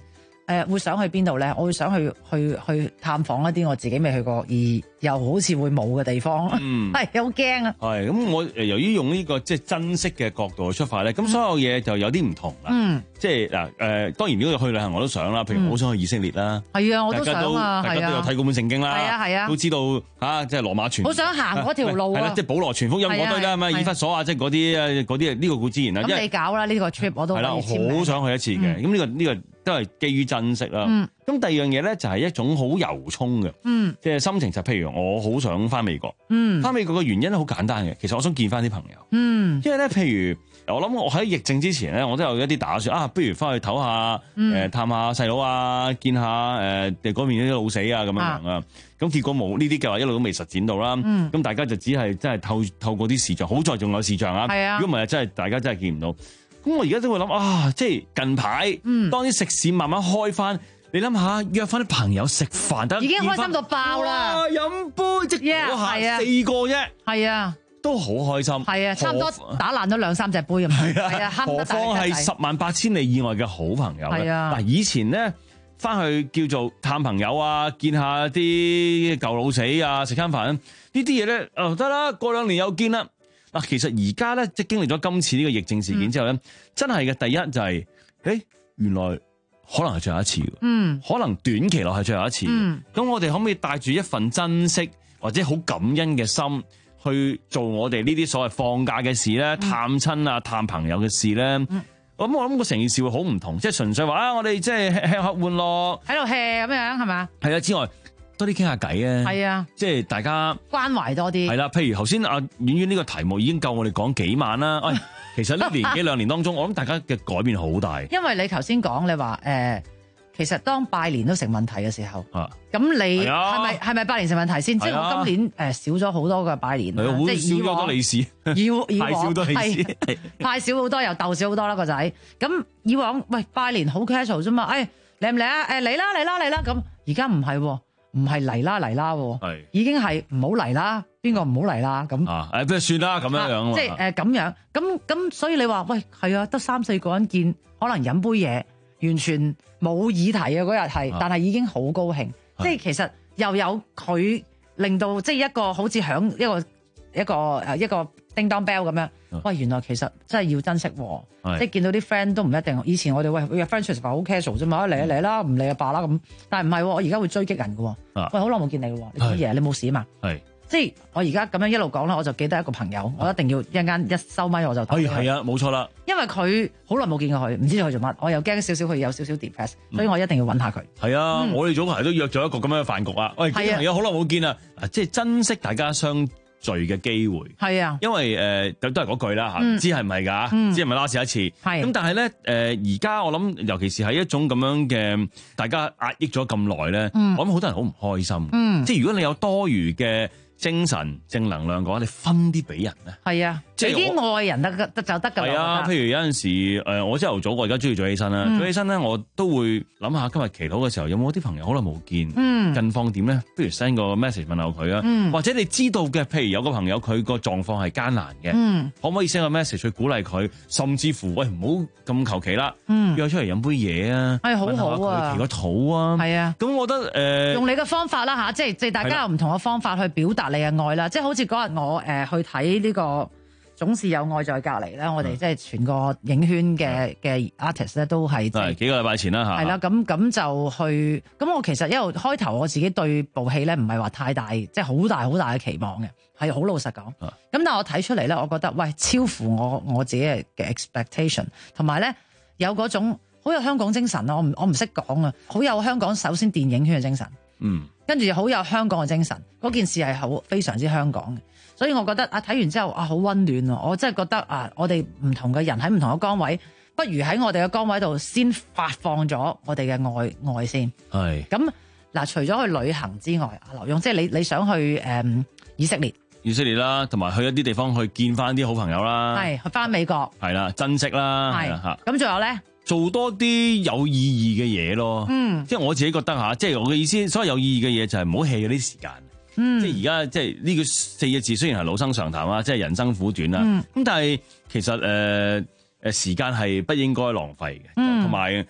誒會想去邊度咧？我會想去去去探訪一啲我自己未去過而又好似會冇嘅地方， 嗯， 係好驚啊！ 係咁，我誒由於用呢個即係珍惜嘅角度去出發咧，咁所有嘢就有啲唔同啦。嗯，即係嗱誒，當然如果去旅行我都想啦，譬如我好想去以色列啦，係啊，我都想啊，大家都有睇過本聖經啦，係啊係啊，都知道嚇，即係羅馬傳，好想行嗰條路啊，係啦，即係保羅傳福音嗰堆啦，咩以弗所啊，即係嗰啲啊嗰啲呢個固之然啦。咁你搞啦呢個 trip 我都係啦，我好想去一次嘅。咁呢個呢個都係基於珍惜啦。咁第二樣嘢咧就係一種好由衷嘅，即係心情就譬如我好想翻美國，翻美國嘅原因好簡單嘅，其實我想見翻啲朋友，因為咧譬如我諗我喺疫症之前咧，我都有一啲打算啊，不如翻去唞下，誒探下細佬啊，見下誒嗰邊啲老死啊咁樣樣啊。咁結果冇呢啲計劃一路都未實踐到啦。咁大家就只係真係透透過啲視像，好在仲有視像啊。如果唔係真係大家真係見唔到。咁我而家都會諗啊，即係近排，嗯、當啲食肆慢慢開翻，你諗下約翻啲朋友食飯，得已經開心到爆啦！飲杯即係嗰下四個啫，係啊，都好開心，係啊，差唔多打爛咗兩三隻杯咁，係啊，何況係十萬八千里以外嘅好朋友咧。嗱，以前咧翻去叫做探朋友啊，見下啲舊老死啊，食餐飯呢啲嘢咧，哦得啦，過兩年又見啦。嗱，其實而家咧，即係經歷咗今次呢個疫症事件之後咧，嗯、真係嘅第一就係、是，誒、欸，原來可能係最後一次嘅，嗯，可能短期內係最後一次嘅，咁、嗯、我哋可唔可以帶住一份珍惜或者好感恩嘅心去做我哋呢啲所謂放假嘅事咧，嗯、探親啊、探朋友嘅事咧？咁、嗯、我諗個成件事會好唔同，即係純粹話啊，我哋即係吃喝玩樂喺度 hea 咁樣係嘛？係啊，之外。多啲傾下偈啊！係啊，即係大家關懷多啲。係啦，譬如頭先阿婉婉呢個題目已經夠我哋講幾晚啦。喂、哎，其實呢年幾兩年當中，我諗大家嘅改變好大。因為你頭先講你話誒、呃，其實當拜年都成問題嘅時候，咁、啊、你係咪係咪拜年成問題先？即係、啊、我今年誒、呃、少咗好多嘅拜年，即係少咗好多利是，以以往太少多利是，太少好多又鬥少好多啦個仔。咁以往喂拜年好 casual 啫嘛，誒嚟唔嚟啊？誒嚟啦嚟啦嚟啦咁，而家唔係。唔係嚟啦嚟啦，係已經係唔好嚟啦，邊個唔好嚟啦咁啊？誒，不如算啦咁樣樣，即係誒咁樣咁咁，所以你話喂係啊，得三四個人見，可能飲杯嘢，完全冇議題啊嗰日係，但係已經好高興，即係其實又有佢令到即係一個好似響一個一個誒一個叮當 bell 咁樣，喂原來其實真係要珍惜，即係見到啲 friend 都唔一定。以前我哋喂約 friend 出嚟食飯好 casual 啫嘛，嚟啊嚟啦，唔嚟啊罷啦咁。但係唔係，我而家會追擊人嘅。喂，好耐冇見你咯，你做乜嘢？你冇事啊嘛？係，即係我而家咁樣一路講啦，我就記得一個朋友，我一定要一陣間一收咪我就係係啊，冇錯啦。因為佢好耐冇見過佢，唔知佢做乜，我又驚少少佢有少少 depress，所以我一定要揾下佢。係啊，我哋早排都約咗一個咁樣嘅飯局啊。喂，朋友好耐冇見啦，即係珍惜大家相聚嘅機會係啊，因為誒、呃、都係嗰句啦嚇，唔、嗯、知係唔係㗎？嗯、知係咪 last 一次？係咁，但係咧誒而家我諗，尤其是係一種咁樣嘅大家壓抑咗咁耐咧，嗯、我諗好多人好唔開心。嗯，即係如果你有多餘嘅精神正能量嘅話，你分啲俾人咧。係啊，即係啲愛人得得就得㗎。係啊，譬如有陣時誒，我朝頭早我而家中意早起身啦，早、嗯、起身咧我都會諗下今日祈禱嘅時候有冇啲朋友好耐冇見，嗯、近況點咧？不如 send 個 message 問候佢啊，嗯、或者你知道嘅，譬如有個朋友佢個狀況係艱難嘅，嗯、可唔可以 send 個 message 去鼓勵佢？甚至乎喂唔好咁求其啦，約出嚟飲杯嘢啊，係好好啊，祈個禱啊，係啊。咁我覺得誒，呃、用你嘅方法啦嚇，即係即係大家有唔同嘅方法去表達你嘅愛啦，即係好似嗰日我誒去睇呢個總是有愛在隔離咧，我哋即係全個影圈嘅嘅 artist 咧都係係幾個禮拜前啦嚇，係啦，咁咁就去咁我其實一路開頭我自己對部戲咧唔係話太大，即係好大好大嘅期望嘅，係好老實講。咁但係我睇出嚟咧，我覺得喂超乎我我自己嘅 expectation， 同埋咧有嗰種好有香港精神啊！我唔我唔識講啊，好有香港首先電影圈嘅精神，嗯，跟住好有香港嘅精神，嗰件事係好非常之香港嘅。所以我覺得啊，睇完之後啊，好溫暖啊！我真係覺得啊，我哋唔同嘅人喺唔同嘅崗位，不如喺我哋嘅崗位度先發放咗我哋嘅愛愛先。係咁嗱，除咗去旅行之外，阿劉勇，即係你你想去誒、嗯、以色列，以色列啦，同埋去一啲地方去見翻啲好朋友啦，係去翻美國，係啦，珍惜啦，係嚇。咁仲有咧，做多啲有意義嘅嘢咯。嗯，即係我自己覺得嚇，即係我嘅意思，所謂有意義嘅嘢就係唔好 hea 嗰啲時間。嗯、即係而家即係呢個四個字雖然係老生常談啊，即係人生苦短啦。咁、嗯、但係其實誒誒、呃、時間係不應該浪費嘅，同埋、嗯、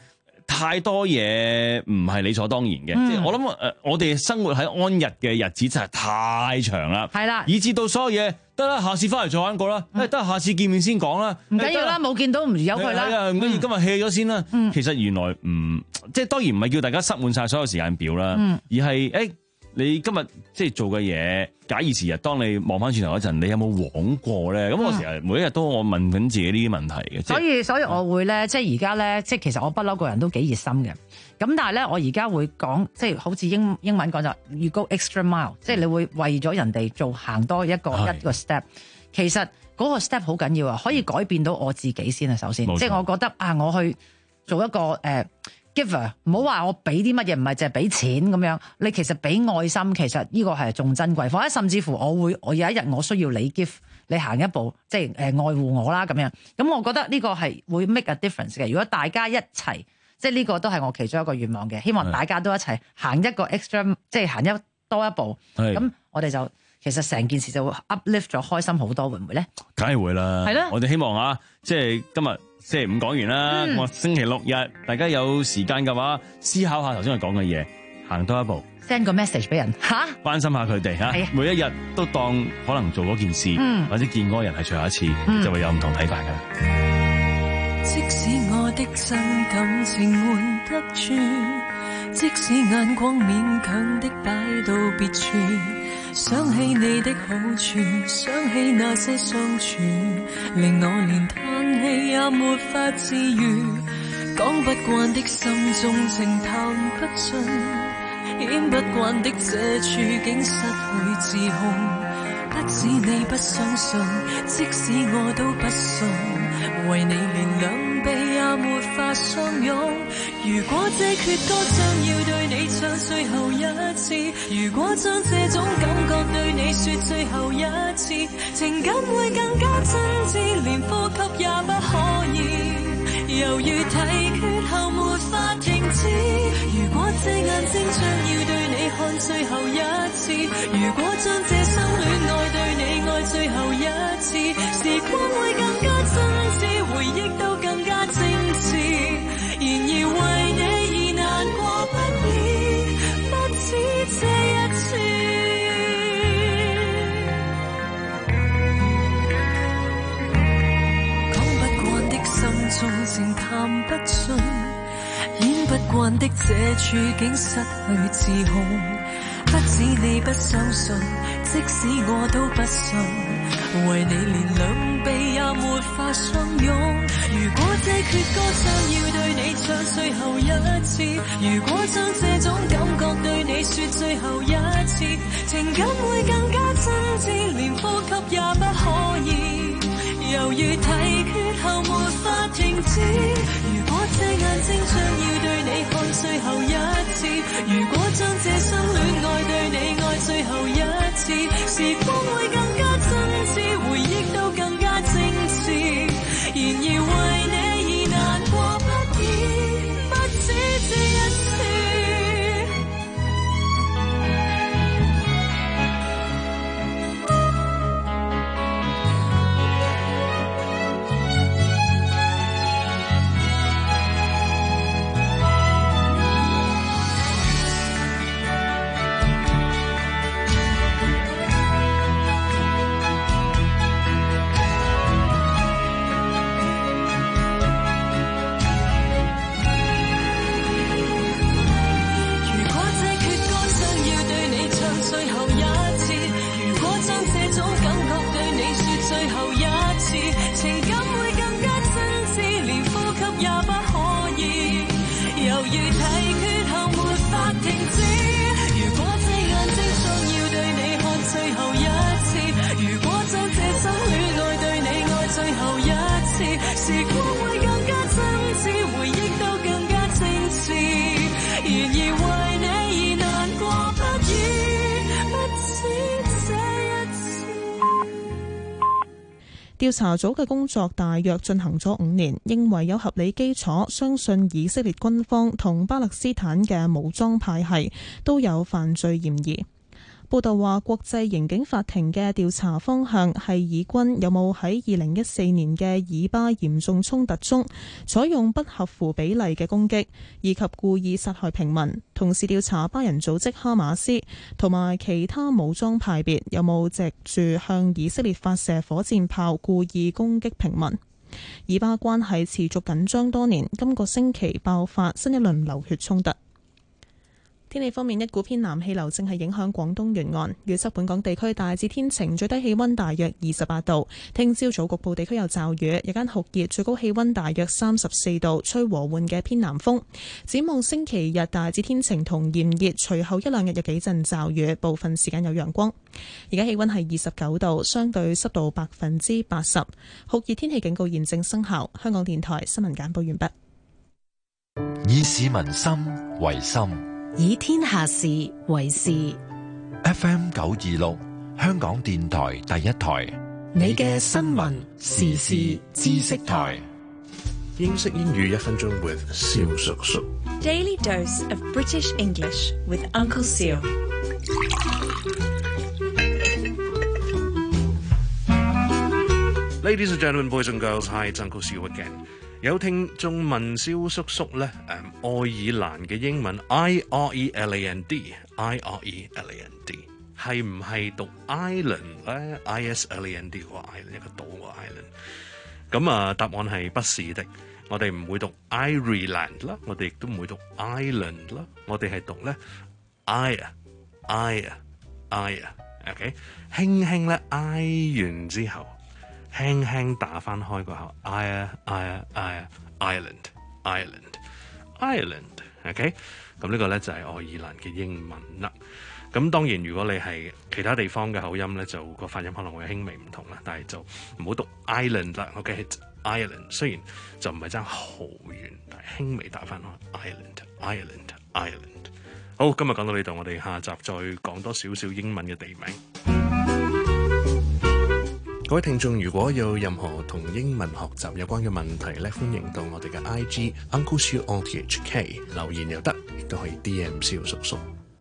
太多嘢唔係理所當然嘅， 嗯、 即係我諗誒、呃，我哋生活喺安逸嘅日子真係太長啦， 係啦， 以至到所有嘢得啦，下次翻嚟再玩過啦，誒得、嗯、下次見面先講啦， 唔緊要啦，冇見到唔由佢啦， 唔緊要，今日 hea 咗先啦。 嗯、 其實原來唔即係當然唔係叫大家塞滿晒所有時間表啦， 嗯、而係誒。欸你今日即係做嘅嘢，假以時日，當你望翻轉頭嗰陣，你有冇枉過咧？咁、嗯、我成日每一日都我問緊自己呢啲問題嘅。 所以所以我會咧，即係而家咧，即係其實我不嬲個人都幾熱心嘅。咁但係咧，我而家會講，即係好似英英文講就 you go extra mile，即係你會為咗人哋做行多一個一個 step。其實嗰個 step 好緊要啊，可以改變到我自己先啊。首先，即係我覺得啊，我去做一個誒。呃giver 唔好話我俾啲乜嘢，唔係淨係俾錢咁樣。你其實俾愛心，其實呢個係仲珍貴。或者甚至乎我會，我有一日我需要你 give，你行一步，即係誒愛護我啦咁樣。咁我覺得呢個係會 make a difference 嘅。如果大家一齊，即係呢個都係我其中一個願望嘅。希望大家都一齊行一個 extra，即係行一多一步。咁我哋就其實成件事就會 uplift 咗，開心好多，會唔會咧？梗係會啦。係咯，我哋希望啊，即係今日。星期五講完啦，我、嗯、星期六日大家有時間嘅話，思考下頭先我講嘅嘢，行多一步 ，send 個 message 俾人嚇，關心下佢哋嚇，每一日都當可能做嗰件事，嗯、或者見嗰個人係最後一次，嗯、就會有唔同睇法㗎。 即使我的真感情瞞得住，即使眼光勉強的擺到別處，想起你的好處，想起那些相處，令我連嘆氣也沒法自愈，講不慣的心中情談不盡，演不慣的這處境失去自控，不止你不相信，即使我都不信，為你連兩臂也沒法相擁。如果這闕歌將要對你唱最後一次，如果將這種感覺對你說最後一次，情感會更加真摯，連呼吸也不可以，猶如體缺後沒法停止。如果這眼睛將要對你看最後一次，如果將這生戀愛對你愛最後一次，時光會更加真摯，回憶都更加精緻。然而為你而難過不已，不止這一次。講不慣的心中情談不盡，演不慣的這處境失去自控，不止你不相信，即使我都不信，為你連兩臂也沒法相擁。如果這闕歌將要對你唱最後一次，如果將這種感覺對你說最後一次，情感會更加真摯，連呼吸也不可以，猶如體缺後沒法停止。如果這眼睛將要對你看最後一次，如果將這生戀愛對你愛最後一次，時光會更加真摯，回憶都更加精緻。然而為你而難過不已，不止這一次。時光會更加真摯，回憶都更加精緻。然而為你而難過不已，不止這一次。 調查組嘅工作大約進行咗五年，認為有合理基礎相信以色列軍方同巴勒斯坦嘅武裝派系都有犯罪嫌疑。 報道話，國際刑警法庭嘅調查方向係以軍有冇喺二零一四年嘅以巴嚴重衝突中採用不合乎比例嘅攻擊，以及故意殺害平民。同時調查巴人組織哈馬斯同埋其他武裝派別有冇藉住向以色列發射火箭炮故意攻擊平民。以巴關係持續緊張多年，今個星期爆發新一輪流血衝突。天氣方面，一股偏南氣流正係影響廣東沿岸，預測本港地區大致天晴，最低氣溫大約二十八度。聽朝早局部地區有驟雨，日間酷熱，最高氣溫大約三十四度，吹和緩嘅偏南風。展望星期日大致天晴同炎熱，隨後一兩日有幾陣驟雨，部分時間有陽光。而家氣溫係二十九度，相對濕度百分之八十，酷熱天氣警告現正生效。香港電台新聞簡報完畢。 以市民心為心， 以天下事為事。 F M 九二六，香港電台第一台， 你嘅新聞時事知識台。 英式英語一分鐘 with 蕭叔叔。 Daily dose of British English with Uncle Seal。 Ladies and gentlemen, boys and girls, hi, it's Uncle Seal again。有聽眾問蕭叔叔咧，誒愛爾蘭嘅英文 I R E L A N D，I R E L A N D 係唔係讀 island 咧 ？I S L A N D 個 island 一個島個 island。咁啊，答案係不是的。我哋唔會讀 Ireland 啦，我哋亦都唔會讀 island 啦，我哋係讀咧 I 啊 I 啊 I 啊 ，OK， 輕輕咧 I 完之後。輕輕打翻開個口 I 啊 I 啊 I 啊 Ireland Ireland Ireland，OK， 咁呢個咧就係愛爾蘭嘅英文啦。咁當然如果你係其他地方嘅口音咧，就個發音可能會輕微唔同啦，但係就唔好讀 Island 啦 ，OK， Ireland 雖然就唔係爭好遠，但係輕微打翻開 Ireland Ireland Ireland。好，今日講到呢度，我哋下集再講多少少英文嘅地名。各位聽眾，如果有任何同英文學習有關嘅問題咧，歡迎到我哋嘅 I G Uncle Siu O T H K 留言又得，亦都可以 D M 蕭叔叔。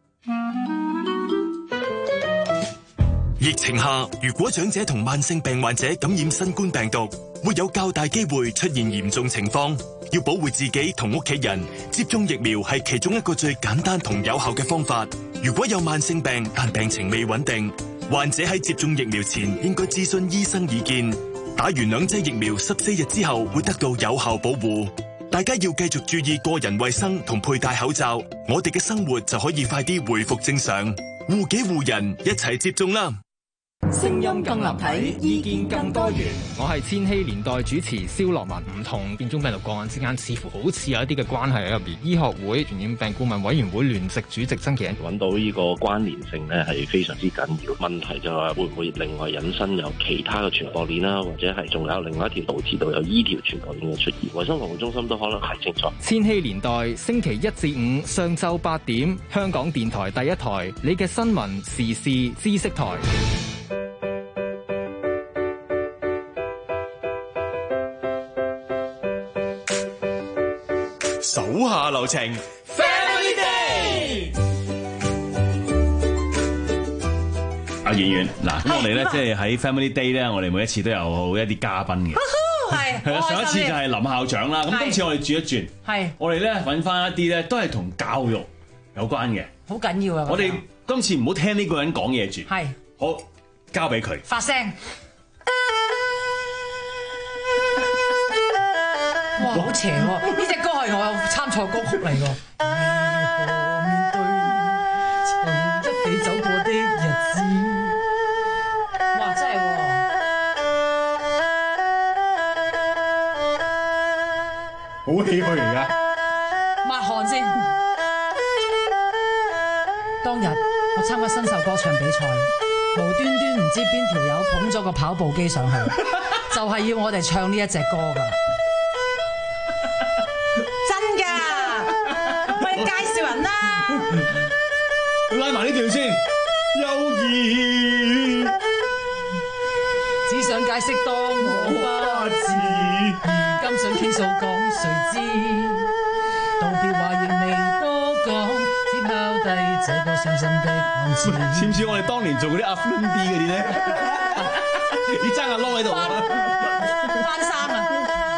疫情下，如果長者同慢性病患者感染新冠病毒，會有較大機會出現嚴重情況。要保護自己同屋企人，接種疫苗係其中一個最簡單同有效嘅方法。如果有慢性病但病情未穩定，患者喺接種疫苗前應該諮詢醫生意見。打完兩劑疫苗十四日之後會得到有效保護。大家要繼續注意個人衛生同佩戴口罩，我哋嘅生活就可以快啲恢復正常。護己護人，一齊接種啦！ 聲音更立體，意見更多元。 我係千禧年代主持蕭樂文。唔同變種病毒個案之間，似乎好似有一啲嘅關係喺入邊。醫學會傳染病顧問委員會聯席主席曾祈殷揾到呢個關聯性咧，係非常之緊要。問題就係會唔會另外引申有其他嘅傳播鏈啦，或者係仲有另外一條導致到有依條傳播鏈嘅出現。衞生防護中心都可能睇清楚。 千禧年代星期一至五上晝八點，香港電台第一台，你嘅新聞時事知識台。 手下留情 ，Family Day。 阿圓圓，嗱，咁我哋咧即係喺 Family Day 咧，我哋每一次都有一啲嘉賓嘅。 係， 係啦，上一次就係林校長啦，咁今次我哋轉一轉，係，我哋咧揾翻一啲咧都係同教育有關嘅， 好緊要啊！ 我哋今次唔好聽呢個人講嘢住，係，好交俾佢發聲。哇，好邪喎！呢隻歌係我有參賽歌曲嚟㗎。如何面對曾一起走過的日子？哇，真係喎！ 好唏噓而家。 抹汗先。當日我參加新秀歌唱比賽，無端端唔知邊條友捧咗個跑步機上去，就係要我哋唱呢一隻歌㗎。 拉埋呢條先，友誼只想解釋當我不知，今想傾訴講誰知，道別話亦未多講，之後低這個傷心的漢子。 似唔似我哋當年做嗰啲 Afternoon D 嗰啲咧？你爭阿撈喺度啊！ 翻衫啊！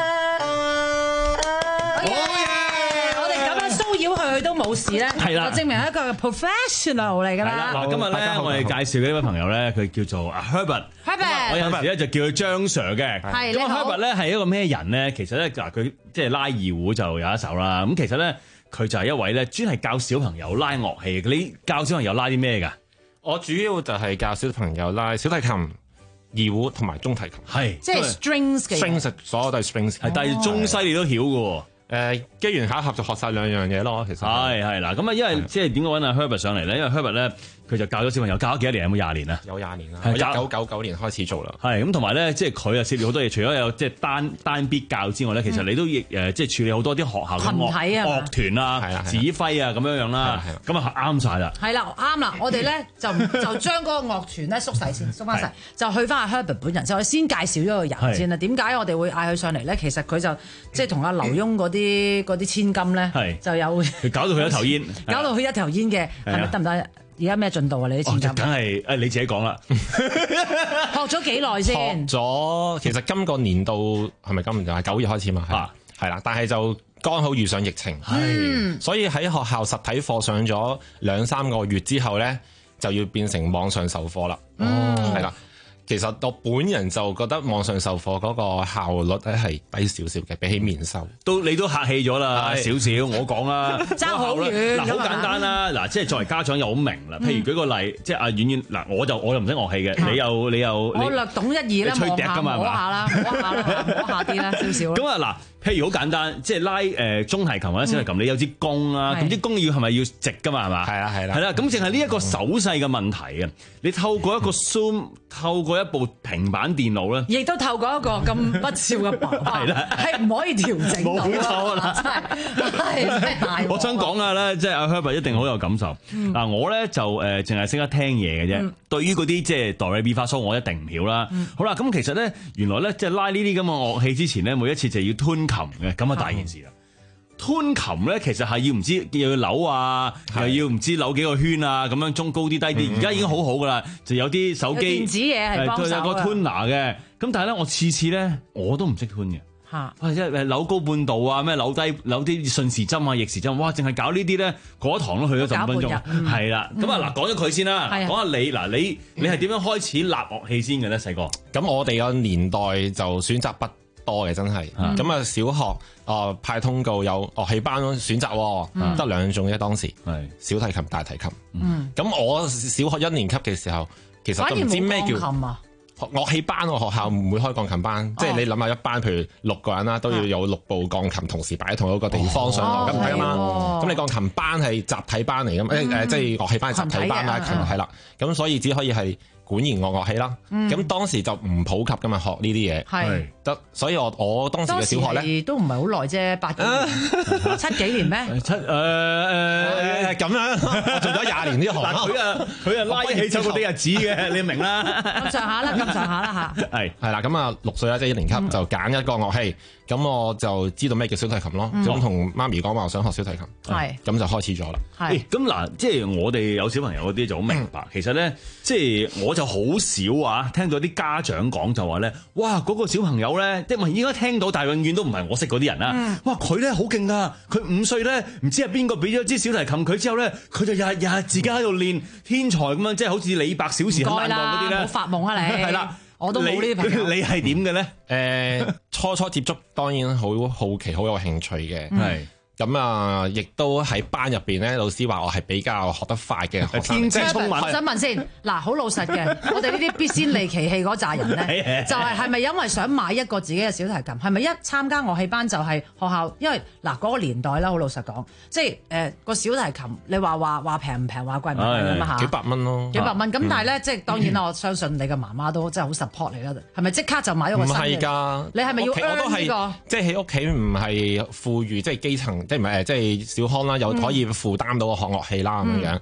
好嘢！我哋咁樣騷擾佢，佢都冇事咧， 係啦， 就證明係一個 professional 嚟㗎啦。 嗱，今日咧我哋介紹嘅呢位朋友咧，佢叫做阿 Herbert。 Herbert， 我有時咧就叫佢張 Sir 嘅。 係咁 Herbert 咧係一個咩人咧？其實咧嗱，佢即係拉二胡就有一手啦。咁其實咧佢就係一位咧專係教小朋友拉樂器。你教小朋友拉啲咩㗎？ 我主要就係教小朋友拉小提琴、二胡同埋中提琴， 係即係 strings 嘅 strings， 所有都係 strings， 係，但係中西你都曉嘅喎。 誒，機緣巧合就學晒兩樣嘢咯，其實係係啦。咁啊，因為即係點解揾阿 Herbert 上嚟咧？因為 Herbert 咧佢就教咗小朋友，教咗幾多年？有冇廿年啊？ 有廿年啦，我一九九九年開始做啦。 係咁，同埋咧，即係佢啊涉獵好多嘢，除咗有即係單單必教之外咧，其實你都亦誒即係處理好多啲學校嘅樂樂團啊、指揮啊咁樣樣啦。咁啊啱晒啦。 係啦，啱啦。我哋咧就就將嗰個樂團咧縮細先，縮翻細，就去翻阿 Herbert 本人。就我先介紹咗個人先啦。點解我哋會嗌佢上嚟咧？其實佢就即係同阿劉墉嗰啲嗰啲千金咧，就有佢搞到佢一頭煙， 搞到佢一頭煙嘅，係咪得唔得？而家咩進度啊？你啲千金？ 梗係誒你自己講啦。 學咗幾耐先？ 學咗其實今個年度係咪今年就係九月開始嘛？係係啦，但係就剛好遇上疫情， 係， 所以喺學校實體課上咗兩三個月之後咧，就要變成網上授課啦。哦，係啦。其實我本人就覺得網上授課嗰個效率咧係低少少嘅，比起面授。 都你都客氣咗啦，少少我講啦， 爭好遠。 嗱，好簡單啦，嗱，即係作為家長又好明啦。譬如舉個例，即係阿婉婉，嗱，我就我就唔識樂器嘅，你又你又我略懂一二啦， 吹笛㗎嘛， 摸下啦，摸下啦，摸下啲啦，少少。 咁啊嗱。譬如好簡單，即係拉誒中提琴或者小提琴，你有支弓啦，咁啲弓要係咪要直噶嘛？係嘛？ 係啦係啦。 係啦，咁淨係呢一個手勢嘅問題啊！你透過一個 Zoom，透過一部平板電腦咧， 亦都透過一個咁不肖嘅爸爸，係啦，係唔可以調整到。 冇錯啦， 真係真係大。 我想講下咧，即係阿 Herbert 一定好有感受。嗱，我咧就誒淨係識得聽嘢嘅啫。對於嗰啲即係哆唻咪發嗦，我一定唔曉啦。好啦，咁其實咧，原來咧即係拉呢啲咁嘅樂器之前咧，每一次就要吞琴嘅，咁啊大件事啦。吞琴咧，其實係要唔知又要扭啊，又要唔知扭幾個圈啊，咁樣中高啲低啲。而家已經好好噶啦，就有啲手機電子嘢係幫手有個 tuner 嘅。咁但係咧，我次次咧我都唔識吞嘅。嚇！即係扭高半度啊，咩扭低扭啲順時針啊、逆時針，哇！淨係搞呢啲咧，嗰一堂都去咗十五分鐘。係啦，咁啊嗱，講咗佢先啦，講下你嗱，你你係點樣開始立樂器先嘅咧？細個咁我哋個年代就選擇不多嘅，真係。咁啊，小學啊派通告有樂器班選擇，得兩種啫。當時係小提琴、大提琴。咁我小學一年級嘅時候，其實都唔知咩叫樂器班。個學校唔會開鋼琴班，即係你諗下一班，譬如六個人啦，都要有六部鋼琴同時擺喺同一個地方上堂，咁唔係啊嘛。咁你鋼琴班係集體班嚟㗎嘛？誒誒，即係樂器班係集體班啦，係啦。咁所以只可以係管弦樂樂器啦。咁當時就唔普及㗎嘛，學呢啲嘢。係得，所以我我當時嘅小學咧， 都唔係好耐啫，八幾年、七幾年咩？ 七誒誒咁樣， 我做咗廿年呢行。 佢啊佢啊拉起咗嗰啲日子嘅，你明啦。 咁上下啦，咁上下啦嚇。 係係啦，咁啊六歲啦，即係一年級就揀一個樂器，咁我就知道咩叫小提琴咯。咁同媽咪講話我想學小提琴，係咁就開始咗啦。 係咁嗱，即係我哋有小朋友嗰啲就好明白，其實咧即係我就好少啊聽到啲家長講就話咧，哇嗰個小朋友咧，即係應該聽到，但係永遠都唔係我識嗰啲人啦。哇佢咧好勁啊！佢五歲咧，唔知係邊個俾咗支小提琴佢之後咧，佢就日日自己喺度練，天才咁樣，即係好似李白小時很難忘嗰啲咧。 唔好發夢啊你！ 係啦， 我都冇呢啲朋友。 你係點嘅咧？ 誒，初初接觸當然好好奇，好有興趣嘅。係。咁啊，亦都喺班入邊咧，老師話我係比較學得快嘅學生。 天資聰明。 我想問先，嗱，好老實嘅，我哋呢啲必先利其器嗰扎人咧，就係係咪因為想買一個自己嘅小提琴？係咪一參加樂器班就係學校？因為嗱嗰個年代啦，好老實講，即係誒個小提琴，你話話話平唔平，話貴唔貴咁啊嚇？ 幾百蚊咯。 幾百蚊咁，但係咧，即係當然啦，我相信你嘅媽媽都真係好 support 你啦。係咪即刻就買咗個新嘅？ 唔係㗎， 你係咪要 earn 呢個？ 即係喺屋企唔係富裕，即係基層，即係唔係誒，即係。小康啦，又可以負擔到個學樂器啦咁樣樣，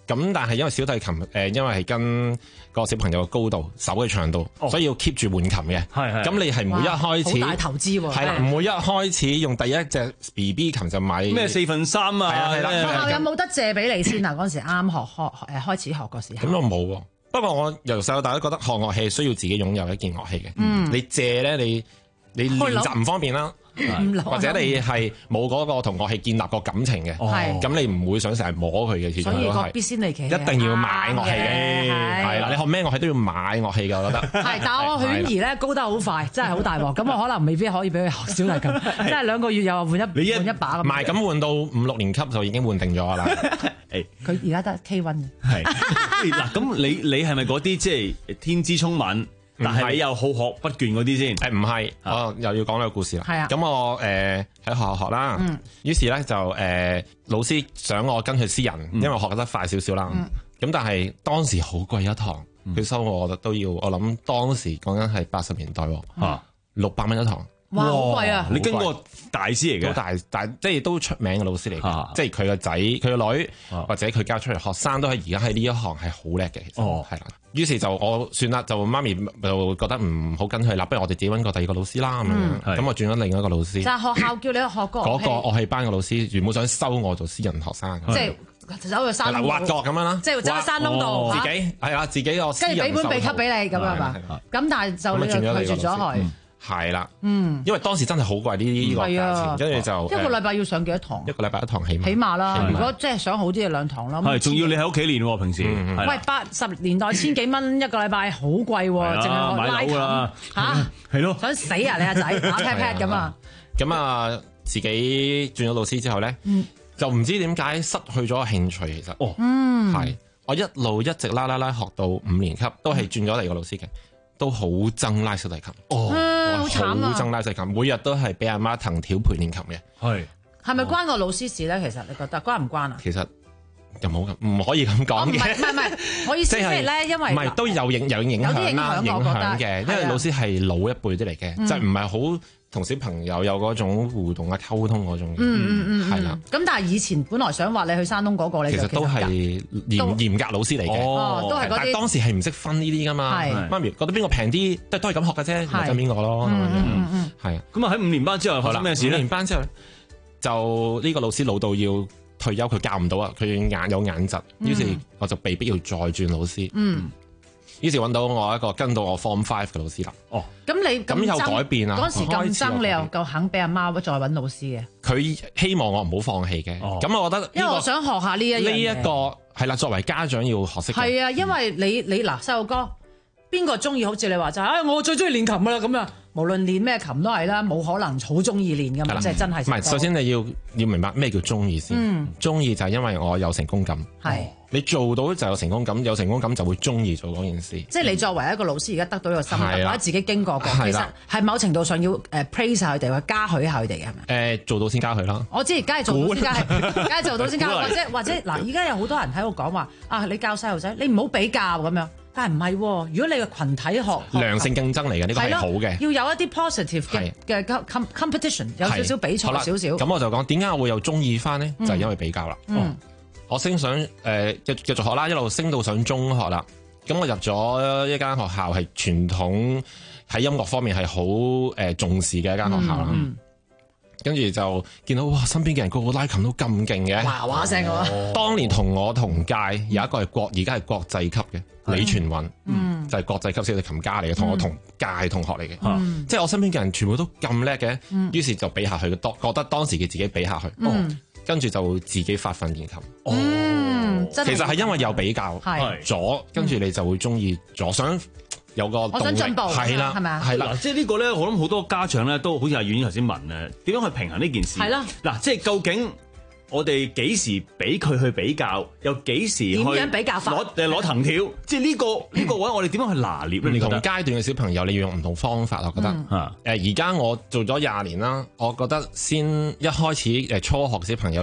咁但係因為小提琴誒、呃，因為係跟個小朋友嘅高度、手嘅長度，哦、所以要 keep 住換琴嘅。係係。咁你係唔會一開始好大投資喎。 係啦，唔會一開始用第一隻 B B 琴就買咩四分三啊？ 係啦。 學校有冇得借俾你先啊？嗰陣時啱學學誒開始學嗰時候。 咁我冇喎。不過我由細到大都覺得學樂器需要自己擁有一件樂器嘅。嗯。你借咧，你你練習唔方便啦。或者你係冇嗰個同樂器建立個感情嘅，咁你唔會想成日摸佢嘅，始終都係。所以個必先利奇一定要買樂器嘅，係啦，你學咩樂器都要買樂器㗎，我覺得。係，但係我犬兒咧高得好快，真係好大鑊，咁我可能未必可以俾佢學小提琴，即係兩個月又換一換一把咁。唔係，咁換到五六年級就已經換定咗啦。誒，佢而家得 K 一嘅。係嗱，咁你你係咪嗰啲即係天資聰敏？但係你又好學不倦嗰啲先？誒唔係，我又要講呢個故事啦。係啊。咁我誒喺學校學啦， 嗯、 於是咧就誒、呃、老師想我跟佢私人，嗯、因為我學得快少少啦。咁、嗯、但係當時好貴一堂，佢、嗯、收我都要，我諗當時講緊係八十年代喎，六百蚊一堂。 哇，好貴啊！ 你跟個大師嚟嘅， 都大大即係都出名嘅老師嚟嘅，啊、即係佢個仔、佢個女、啊、或者佢教出嚟學生都係而家喺呢一行係好叻嘅，其實係啦。於、哦、是就我算啦，就媽咪就覺得唔好跟佢啦，不如我哋自己揾個第二個老師啦咁樣。咁、嗯、我轉咗另一個老師。就係學校叫你去學歌。嗰個樂器班嘅老師原本想收我做私人學生。即係走去山窿挖角咁樣啦。即係走去山窿度，自己係啦，自己個私人。跟住俾本秘笈俾你咁樣嘛。咁但係就你就拒絕咗佢。係啦，嗯，因為當時真係好貴呢啲呢個價錢，跟住就一個禮拜要上幾多堂？一個禮拜一堂起碼，起碼啦。如果即係想好啲，就兩堂啦。係，仲要你喺屋企練喎，平時。喂，八十年代千幾蚊一個禮拜，好貴喎，淨係拉琴嚇，係咯，想死啊！你阿仔打 pat pat 咁啊！咁啊，自己轉咗老師之後咧，就唔知點解失去咗興趣，其實哦，嗯，係我一路一直拉拉拉學到五年級，都係轉咗第二個老師嘅。都好憎拉小提琴，哦，好慘啊！好憎拉小提琴，每日都係俾阿媽藤條陪練琴嘅。係係咪關個老師事咧？其實你覺得關唔關啊？其實又冇咁，唔可以咁講嘅。唔係唔係唔係，我意思係咧，因為唔係都有影有影響啦，影響嘅。因為老師係老一輩啲嚟嘅，就唔係好同小朋友有嗰種互動啊、溝通嗰種。嗯嗯嗯，係啦。咁但係以前本來想話你去山東嗰個，你其實都係嚴嚴格老師嚟嘅。哦，都係嗰啲。但係當時係唔識分呢啲噶嘛。係。媽咪覺得邊個平啲，都都係咁學嘅啫，咪跟邊個咯。嗯嗯嗯。係啊。咁啊喺五年班之後發生咩事咧？五年班之後就呢個老師老到要退休，佢教唔到啊，佢眼有眼疾，於是我就被逼要再轉老師。嗯。於是揾到我一個跟到我 Form Five 嘅老師啦。哦，咁你咁有改變啊？嗰時咁憎，你又夠肯俾阿媽再揾老師嘅？佢希望我唔好放棄嘅。哦，咁我覺得因為我想學下呢一樣呢一個係啦，作為家長要學識。係啊，因為你你嗱細路哥，邊個中意好似你話齋？唉，我最中意練琴噶啦，咁啊，無論練咩琴都係啦，冇可能好中意練噶嘛，即係真係。唔係，首先你要要明白咩叫中意先。嗯，中意就係因為我有成功感。係。你做到就有成功感，有成功感就會中意做嗰件事。即係你作為一個老師，而家得到一個心得，或者自己經過過，其實係某程度上要誒 praise 下佢哋，或者嘉許下佢哋嘅係咪？誒做到先嘉許啦。我知，梗係做到先嘉許，梗係做到先嘉許，或者或者嗱，而家有好多人喺度講話啊，你教細路仔，你唔好比較咁樣。但係唔係喎？如果你個群體學良性競爭嚟嘅，呢個係好嘅。要有一啲 positive 嘅嘅 competition， 有少少比賽少少。咁我就講點解我會又中意翻呢？就係因為比較啦。嗯。我升上誒繼、呃、繼續學啦，一路升到上中學啦。咁我入咗一間學校係傳統喺音樂方面係好誒重視嘅一間學校啦。跟住、嗯、就見到哇，身邊嘅人個個拉琴都咁勁嘅，哇哇聲嘅喎。當年同我同屆有一個係國，而家係國際級嘅李全韻，嗯、就係國際級小提琴家嚟嘅，同我同屆同學嚟嘅。嗯、即係我身邊嘅人全部都咁叻嘅，嗯、於是就比下去，當覺得當時嘅自己比下去。嗯跟住就自己發奮練琴。嗯，其實係因為有比較咗，跟住你就會中意咗，想有個動力。我想進步，係啦，係咪啊？係啦，即係呢個咧，我諗好多家長咧都好似阿婉頭先問咧，點樣去平衡呢件事？係啦，嗱，即係究竟我哋幾時俾佢去比較，又幾時點樣比較法？攞誒攞藤條，即係呢個呢個位，我哋點樣去拿捏咧？唔同階段嘅小朋友，你要用唔同方法，我覺得。誒，而家我做咗廿年啦，我覺得先一開始誒初學小朋友咧，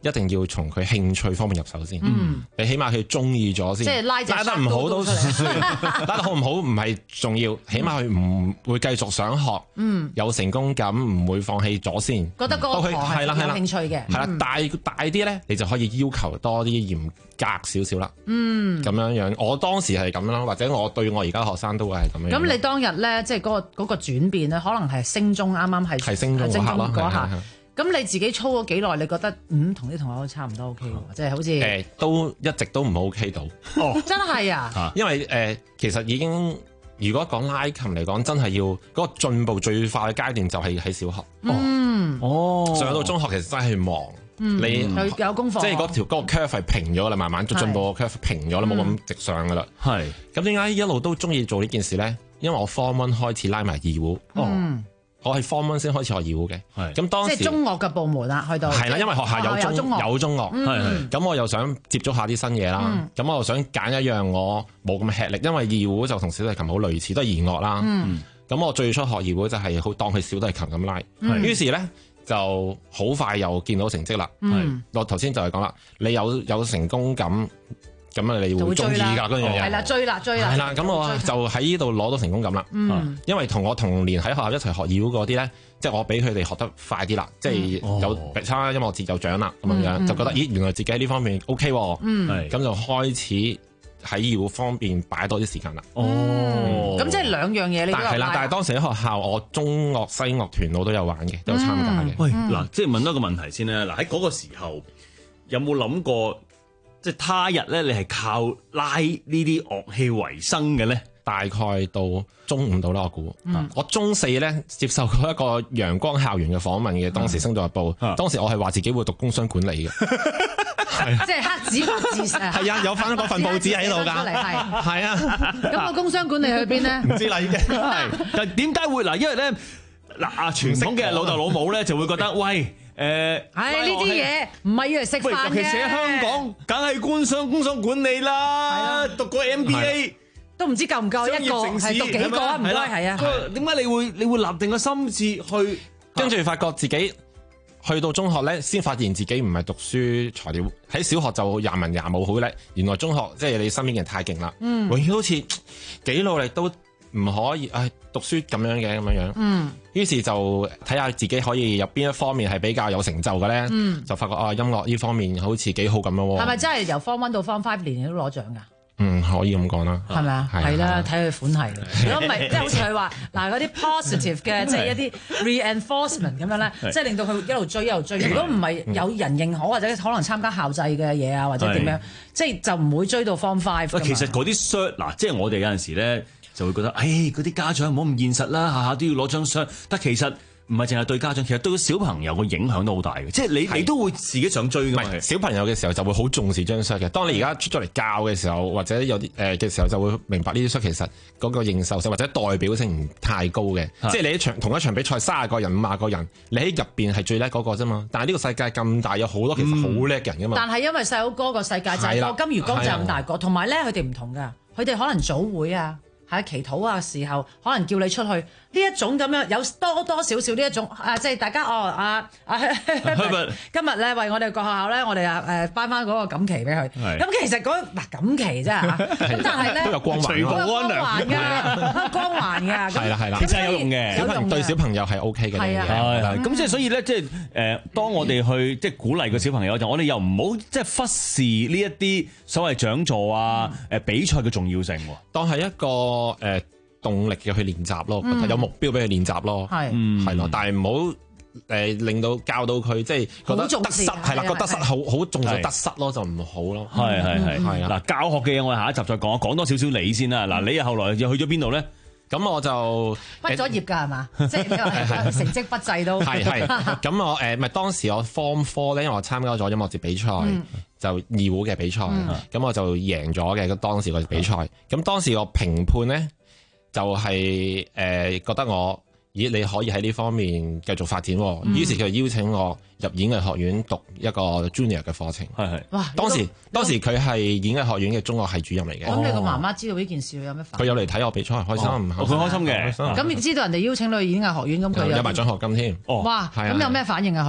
一定要從佢興趣方面入手先。 嗯， 你起碼佢中意咗先。 即係拉隻拉得唔好都算，拉得好唔好唔係重要，起碼佢唔會繼續想學， 嗯， 有成功感，唔會放棄咗先。 覺得嗰個堂係有興趣嘅。 係啦，大大啲咧，你就可以要求多啲嚴格少少啦。 嗯， 咁樣樣，我當時係咁樣啦，或者我對我而家學生都會係咁樣。 咁你當日咧，即係嗰個嗰個轉變咧，可能係升中啱啱係係升中嗰下咯， 嗰下。咁你自己操咗幾耐？你覺得嗯同啲同學都差唔多 OK 喎，即係好似誒都一直都唔 OK 到。 哦，真係啊！ 因為誒、呃、其實已經如果講拉琴嚟講，真係要嗰、嗰個進步最快嘅階段就係喺小學。 嗯， 哦，上到中學其實真係忙。 嗯、 你有有功課， 即係嗰條嗰個 curve 係平咗啦，慢慢進步個 curve 平咗啦，冇咁直上噶啦。 係咁點解一路都中意做呢件事咧？因為我 form one 開始拉埋二胡。哦。 嗯我係 form one 先開始學二胡嘅，咁當時即係中樂嘅部門啦，去到係啦，因為學校有中有中樂，係咁我又想接觸下啲新嘢啦，咁我又想揀一樣我冇咁吃力，因為二胡就同小提琴好類似，都係弦樂啦。咁我最初學二胡就係好當佢小提琴咁拉，於是咧就好快又見到成績啦。我頭先就係講啦，你有有成功感。咁啊，你會中意㗎嗰樣嘢， 係啦，追啦，追啦， 係啦。咁我就喺呢度攞到成功感啦。嗯，因為同我同年喺學校一齊學二胡嗰啲咧，即係我比佢哋學得快啲啦，即係有參加音樂節有獎啦，咁樣樣就覺得咦，原來自己喺呢方面 OK 喎。嗯，咁就開始喺二胡方面擺多啲時間啦。 哦，咁即係兩樣嘢你都有。 係啦，但係當時喺學校，我中樂西樂團我都有玩嘅，都有參加嘅。 喂，嗱，即係問多個問題先啦。嗱，喺嗰個時候有冇諗過？即係他日咧，你係靠拉呢啲樂器為生嘅咧？ 大概到中五度啦，我估。嗯、我中四咧接受過一個陽光校園嘅訪問嘅，當時《星島日報》嗯。當時我係話自己會讀工商管理嘅， 即係黑紙白字。 係啊，有翻嗰份報紙喺度㗎。 係係啊。 咁個工商管理去邊咧？ 唔知啦已經。 係。但點解會嗱？因為咧嗱啊，傳統嘅老豆老母咧就會覺得喂。誒， 唉呢啲嘢唔係要嚟食飯嘅， 尤其是喺香港，梗係官商工商管理啦。讀個 M B A 都唔知夠唔夠一個，係讀幾個啊？唔該，係啊。 點解你會你會立定個心志去？ 跟住發覺自己去到中學咧，先發現自己唔係讀書材料。喺小學就廿文廿武好叻，原來中學即係你身邊嘅人太勁啦。嗯，永遠好似幾努力都唔可以，唉，讀書咁樣嘅咁樣樣。嗯。於是就睇下自己可以有邊一方面係比較有成就嘅咧，嗯、就發覺啊音樂呢方面好似幾好咁咯。 係咪真係由 Form One 到 Form Five 年年都攞獎㗎？ 嗯，可以咁講啦。 係咪啊？係啦，睇佢款係。如果唔係，即係好似佢話嗱嗰啲 positive 嘅，即係一啲 reinforcement 咁樣咧，即係令到佢一路追一路追。如果唔係有人認可或者可能參加校際嘅嘢啊，或者點樣，即係就唔會追到 Form Five。 其實嗰啲 cert 嗱，即係我哋有陣時咧。就會覺得，誒嗰啲家長唔好咁現實啦，下下都要攞張相。但其實唔係淨係對家長，其實對個小朋友個影響都好大嘅。即係你你都會自己想追㗎嘛。 小朋友嘅時候就會好重視張相嘅。當你而家出咗嚟教嘅時候，或者有啲誒嘅時候，就會明白呢啲相其實嗰個認受性或者代表性唔太高嘅。即係你一場同一場比賽三十個人、五十個人，你喺入邊係最叻嗰個啫嘛。但係呢個世界咁大，有好多其實好叻嘅人㗎嘛。 但係因為細佬哥個世界就係個金魚缸就咁大個，同埋咧佢哋唔同㗎，佢哋可能組會啊。喺祈禱啊時候，可能叫你出去呢一種咁樣，有多多少少呢一種啊，即係大家哦啊啊，今日咧為我哋個學校咧，我哋啊誒頒翻嗰個錦旗俾佢。咁其實嗰嗱錦旗啫嚇，咁但係咧都有光環， 有光環㗎，光環㗎。 係啦係啦， 其實係有用嘅， 小朋友對小朋友係 O K 嘅。 係啊係啊， 咁即係所以咧，即係誒，當我哋去即係鼓勵個小朋友就，我哋又唔好即係忽視呢一啲所謂獎座啊誒比賽嘅重要性， 當係一個。誒、呃、動力嘅去練習咯，嗯、有目標俾佢練習咯，係係咯，但係唔好誒令到教到佢即係覺得得失係啦，覺得得失好好重視得失咯，就唔好咯。 係係係係啊！嗱，教學嘅嘢我哋下一集再講，講多少少你先啦。嗱、嗯，你後來又去咗邊度咧？咁我就畢咗業㗎係嘛？即係成績不濟都係係。咁我誒咪當時我 Form Four 咧，因為我參加咗音樂節比賽。嗯就二胡嘅比賽，咁、嗯、我就贏咗嘅。咁當時個比賽，咁、嗯、當時個評判咧就係、是、誒、呃、覺得我，咦你可以喺呢方面繼續發展，嗯、於是佢邀請我入演藝學院讀一個 Junior 嘅課程。係係，哇！當時當時佢係演藝學院嘅中樂系主任嚟嘅。咁、哦、 你個媽媽知道呢件事有咩反應？ 佢有嚟睇我比賽，開心，佢、 哦、開心嘅。 咁你知道人哋邀請你去演藝學院，咁佢有埋獎學金添。 哇！咁有咩反應啊佢？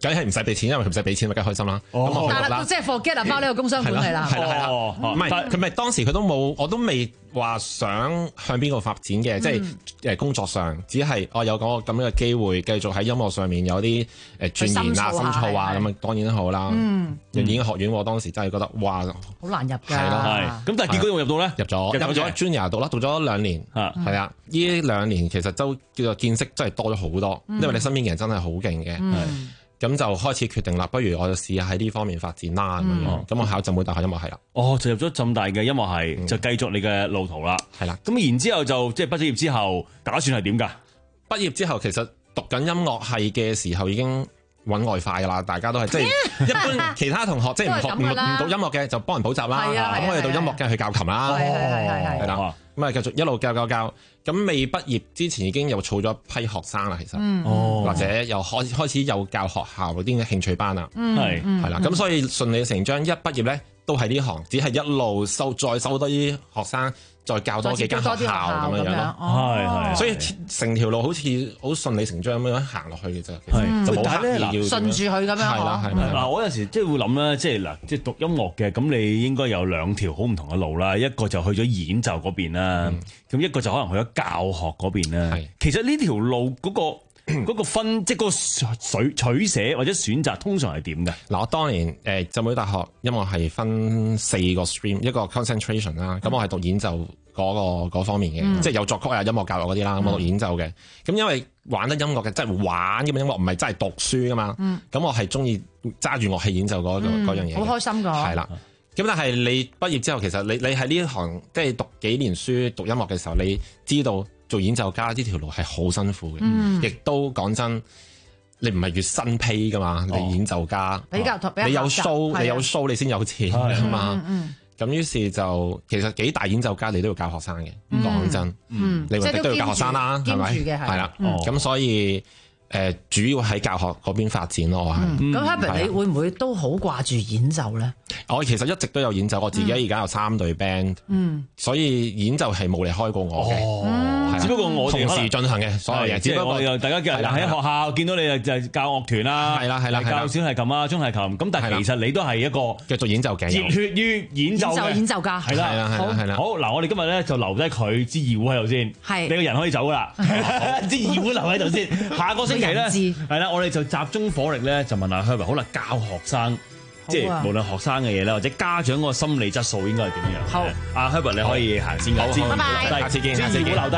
梗係唔使俾錢，因為佢唔使俾錢，咪梗係開心啦。咁我去讀啦， 即係 forget about 呢個工商管理啦。 係啦係啦，唔係佢咪當時佢都冇，我都未話想向邊個發展嘅，即係誒工作上，只係我有嗰個咁樣嘅機會，繼續喺音樂上面有啲誒鑽研啊、深造啊，咁啊當然好啦。嗯，演藝學院我當時真係覺得哇， 好難入㗎。 係咯， 咁但係結果有冇入到咧？ 入咗，入咗 Junior 讀啦，讀咗兩年。係啊，呢兩年其實都叫做見識真係多咗好多，因為你身邊嘅人真係好勁嘅。咁就開始決定啦，不如我就試下喺呢方面發展啦咁樣。咁我考浸會大學音樂系啦。 哦，就入咗浸大嘅音樂系，就繼續你嘅路途啦。 係啦。 咁然之後就即係畢咗業之後，打算係點㗎？ 畢業之後其實讀緊音樂系嘅時候已經揾外快㗎啦，大家都係即係一般其他同學即係唔學唔唔讀音樂嘅就幫人補習啦。咁我哋讀音樂嘅去教琴啦。係係係係啦。咁啊繼續一路教教教。咁未畢業之前已經有儲咗一批學生啦，其實，嗯、或者又開開始有教學校嗰啲興趣班啦，係係啦，咁、嗯、所以順理成章一畢業咧都係呢行，只係一路收再收多啲學生，再教多幾間學校咁樣樣咯，係係，所以成條路好似好順理成章咁樣行落去嘅啫， 嗯、 就冇刻意要順住佢咁樣。 係啦係啦， 嗱我有時即係會諗啦，即係嗱，即係讀音樂嘅，咁你應該有兩條好唔同嘅路啦，一個就去咗演奏嗰邊啦，咁、嗯、一個就可能去咗教學嗰邊啦。係，其實呢條路嗰、嗰個。嗰個分即係嗰個取取捨或者選擇通常係點嘅？ 嗱，我當年誒浸會大學音樂係分四個 stream，一個 concentration 啦、嗯，咁我係讀演奏嗰、嗰個方面嘅，嗯、即係有作曲啊、音樂教育嗰啲啦，咁我讀演奏嘅。咁、嗯、因為玩得音樂嘅，即係玩嘅音樂，唔係真係讀書噶嘛。咁、嗯、我係中意揸住樂器演奏嗰嗰、嗯、樣嘢。好開心㗎！係啦。咁但係你畢業之後，其實你你喺呢一行即係讀幾年書讀音樂嘅時候，你知道做演奏家呢條路係好辛苦嘅，亦、嗯、都講真，你唔係月薪 pay 噶嘛，哦、你演奏家比較比較你有 show 你有 show 你先有錢噶嘛。咁於是就其實幾大演奏家你都要教學生嘅，講、嗯、真，嗯、你或者都要教學生啦，係咪？係啦，咁、嗯、所以。誒、呃、主要喺教學嗰邊發展咯，係。 咁 Herbert 你會唔會都好掛住演奏咧？ 我其實一直都有演奏，我自己而家有三隊 band，嗯，所以演奏係冇離開過我嘅。哦，嗯、只不過我哋同時進行嘅所有嘢，只不過我大家喺學校見到你就就教樂團啦，係啦係啦，教小提琴啊、中提琴。咁但係其實你都係一個繼續演奏嘅，熱血於演奏嘅演奏家。 係啦係啦係啦。 好嗱，我哋今日咧就留低佢支二胡喺度先，係你個人可以走噶啦，支二胡留喺度先。下個星期咧係啦，我哋就集中火力咧，就問下 Herbert，好啦，教學生，即係無論學生嘅嘢啦，或者家長嗰個心理質素應該係點樣？好，阿 Herbert 你可以行先㗎， 拜拜，下次見，下次見， 留低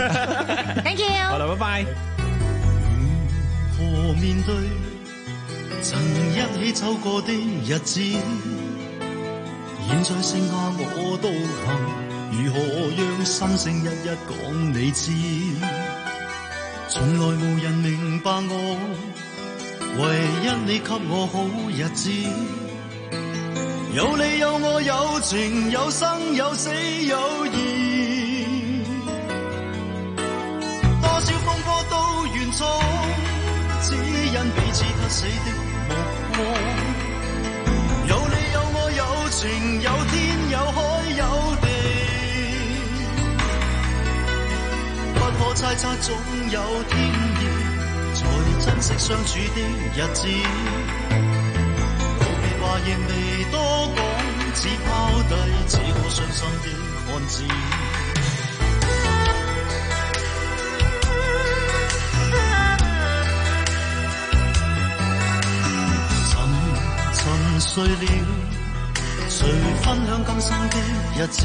，thank you， 好啦，拜拜。 如何面對曾一起走過的日子？現在剩下我獨行，如何讓心聲一一講你知？從來無人明白我，唯一你給我好日子。有你有我有情有生有死有義，多少風波都願闖，只因彼此不死的目光。有你有我有情有天有海有地，不可猜測總有天意，才珍惜相處的日子。告別話亦未多講，只拋低這個傷心的漢子。沉沉睡了，誰分享今生的日子？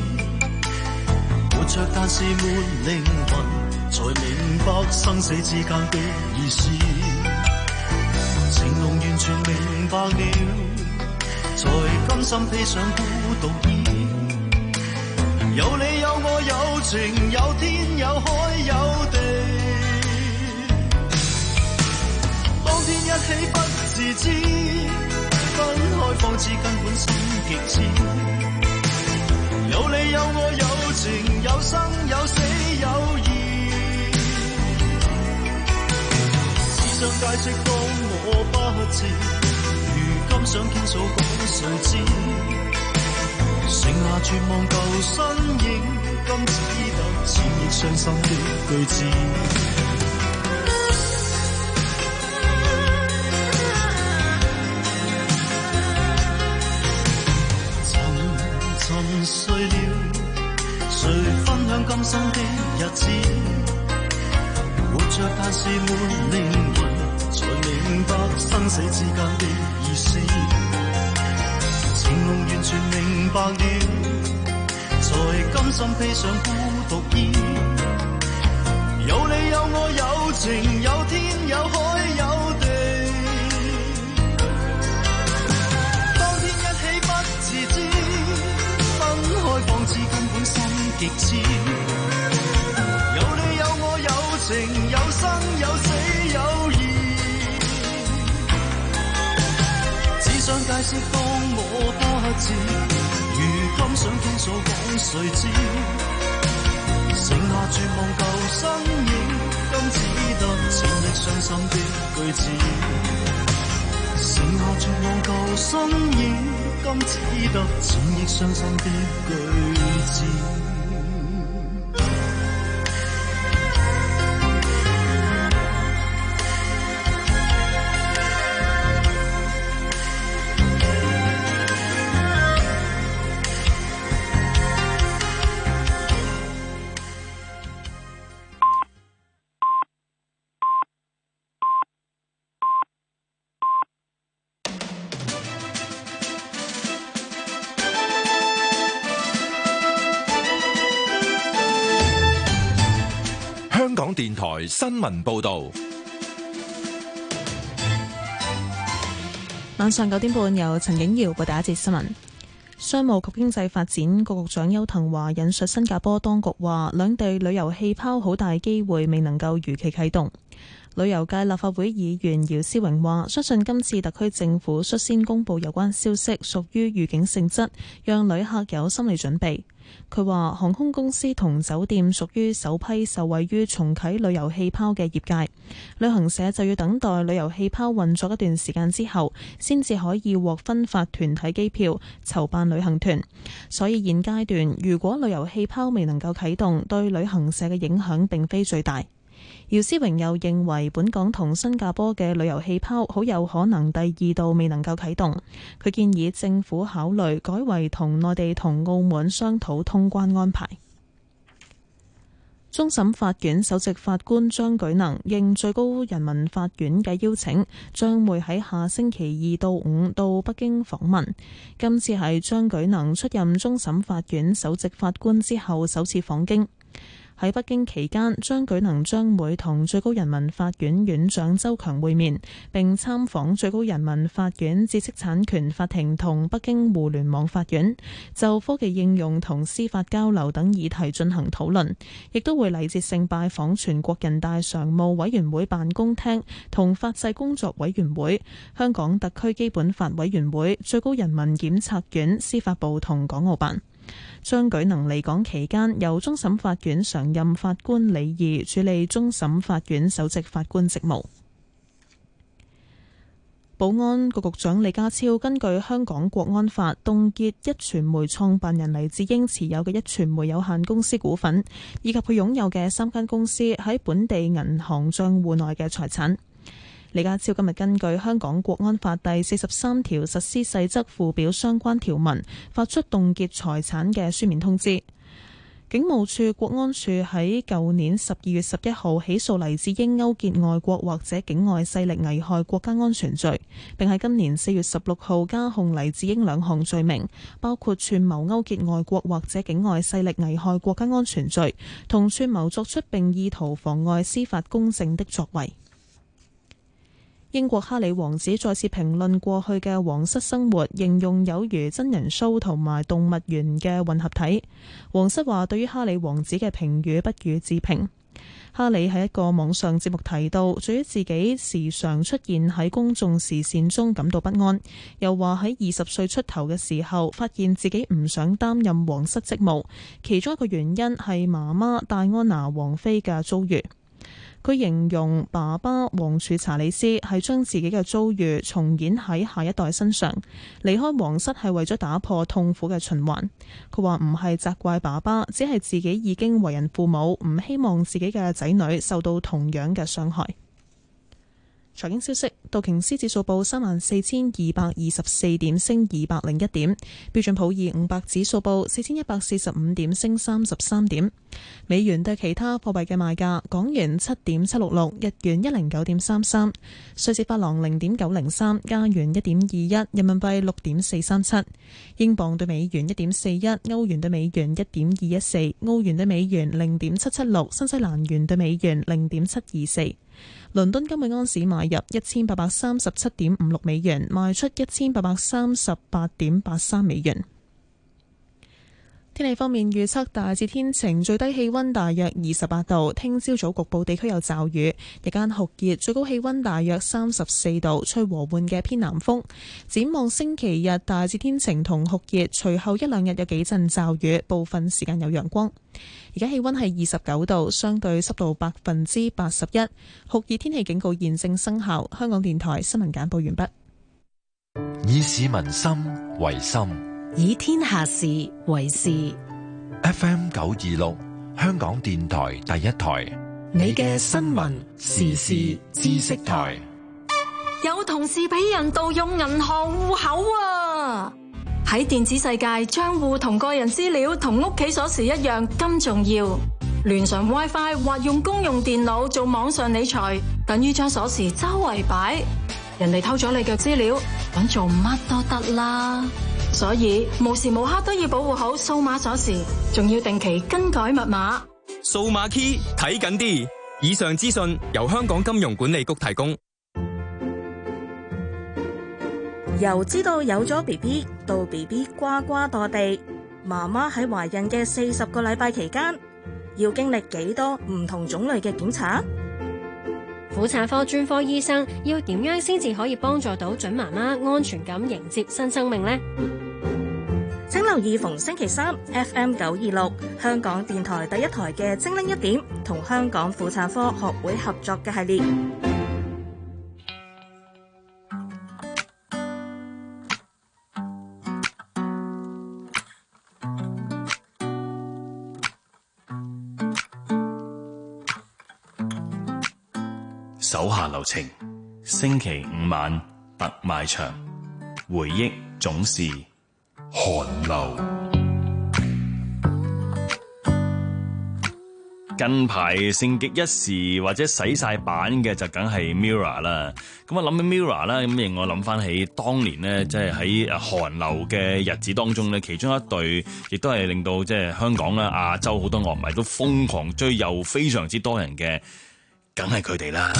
活着但是沒靈魂，才明白生死之間的意思。情濃完全明白了，才甘心披上孤獨衣。有你有我有情有天有海有地，當天一起不自知，分開方知根本心極痴。有你有我有情有生有死有義，只想解釋當我不智，如今想傾訴講誰知？剩下絕望舊身影，今只得千億傷心的句子。 着但是沒靈魂，才明白生死之間的意思。情濃完全明白了，才甘心披上孤獨衣。有你有我有情有天有海有地，當天一起不自知，分開方知根本心極痴。有你有我有情有生有死有義，只想解釋當我不知，如今想傾訴講誰知，剩下絕望舊身影，今只得淺憶傷心的句子。剩下絕望舊身影，今只得淺憶傷心的句子。 香港電台新聞報道， 晚上九點半由陳景瑤報第一節新聞。商務及經濟發展局局長邱騰華引述新加坡當局話，兩地旅遊氣泡好大機會未能夠如期啟動。旅遊界立法會議員姚思榮話，相信今次特區政府率先公布有關消息屬於預警性質，讓旅客有心理準備。佢話航空公司同酒店屬於首批受惠於重啟旅遊氣泡嘅業界，旅行社就要等待旅遊氣泡運作一段時間之後，先至可以獲分發團體機票籌辦旅行團。所以現階段如果旅遊氣泡未能夠啟動，對旅行社嘅影響並非最大。姚思榮又認為本港同新加坡嘅旅遊氣泡好有可能第二度未能夠啟動。佢建議政府考慮改為同內地同澳門商討通關安排。終審法院首席法官張舉能應最高人民法院嘅邀請，將會喺下星期二到五到北京訪問。今次係張舉能出任終審法院首席法官之後首次訪京。喺北京期間，張舉能將會同最高人民法院院長周強會面，並參訪最高人民法院知識產權法庭同北京互聯網法院，就科技應用同司法交流等議題進行討論，亦都會禮節性拜訪全國人大常務委員會辦公廳同法制工作委員會、香港特區基本法委員會、最高人民檢察院司法部同港澳辦。張舉能離港期間，由終審法院常任法官李義處理終審法院首席法官職務。保安局局長李家超根據香港國安法凍結壹傳媒創辦人黎智英持有嘅壹傳媒有限公司股份，以及佢擁有嘅三間公司喺本地銀行帳戶內嘅財產。李家超今日根據香港國安法第四十三條實施細則附表相關條文，發出凍結財產嘅書面通知。警務處國安處喺舊年十二月十一號起訴黎智英勾結外國或者境外勢力危害國家安全罪，並喺今年四月十六號加控黎智英兩項罪名，包括串謀勾結外國或者境外勢力危害國家安全罪，同串謀作出並意圖妨礙司法公正的作為。英國哈里王子再次評論過去嘅皇室生活，形容有如真人 show 同埋動物園嘅混合體。皇室話對於哈里王子嘅評語不予置評。哈里喺一個網上節目提到，對於自己時常出現喺公眾視線中感到不安，又話喺二十歲出頭嘅時候發現自己唔想擔任皇室職務，其中一個原因係媽媽戴安娜王妃嘅遭遇。佢形容爸爸王儲查理斯係將自己嘅遭遇重演喺下一代身上，離開皇室係為咗打破痛苦嘅循環。佢話唔係責怪爸爸，只係自己已經為人父母，唔希望自己嘅仔女受到同樣嘅傷害。 財經消息，道瓊斯指數報三萬四千二百二十四點，升二百零一點；標準普爾五百指數報四千一百四十五點，升三十三點。美元對其他貨幣嘅賣價：港元七點七六六，日元一零九點三三，瑞士法郎零點九零三，加元一點二一，人民幣六點四三七，英鎊對美元一點四一，歐元對美元一點二一四，澳元對美元零點七七六，新西蘭元對美元零點七二四。倫敦金每盎司買入一千八百三十七點五六美元，賣出一千八百三十八點八三美元。天氣方面預測大致天晴，最低氣溫大約二十八度。聽朝早局部地區有驟雨，日間酷熱，最高氣溫大約三十四度，吹和緩嘅偏南風。展望星期日大致天晴同酷熱，隨後一兩日有幾陣驟雨，部分時間有陽光。而家氣溫係二十九度，相對濕度百分之八十一，酷熱天氣警告現正生效。香港電台新聞簡報完畢。 以市民心為心， 以天下事為事。 F M 九二六，香港電台第一台， 你嘅新聞時事知識台。 有同事俾人盜用銀行戶口啊！喺電子世界，賬戶同個人資料同屋企鎖匙一樣咁重要。連上 WiFi 或用公用電腦做網上理財，等於將鎖匙周圍擺，人哋偷咗你嘅資料，搵做乜都得啦。所以無時無刻都要保護好數碼鎖匙，仲要定期更改密碼。 數碼 key 睇緊啲。以上資訊由香港金融管理局提供。 由知道有咗 B B 到 B B 呱呱墮地，媽媽喺懷孕嘅四十個禮拜期間，要經歷幾多唔同種類嘅檢查？ 婦產科專科醫生要點樣先至可以幫助到準媽媽安全咁迎接新生命呢？ 請留意逢星期三 F M 九二六香港電台第一台嘅精靈一點，同香港婦產科學會合作嘅系列。 手下留情，星期五晚特賣場，回憶總是寒流。近排盛極一時或者洗晒版嘅就梗係 Mirror 啦。咁我諗起 Mirror 啦，咁令我諗翻起當年呢，即係喺韓流嘅日子當中呢，其中一隊亦都係令到即係香港啦、亞洲好多樂迷都瘋狂追，又非常之多人嘅，梗係佢哋啦。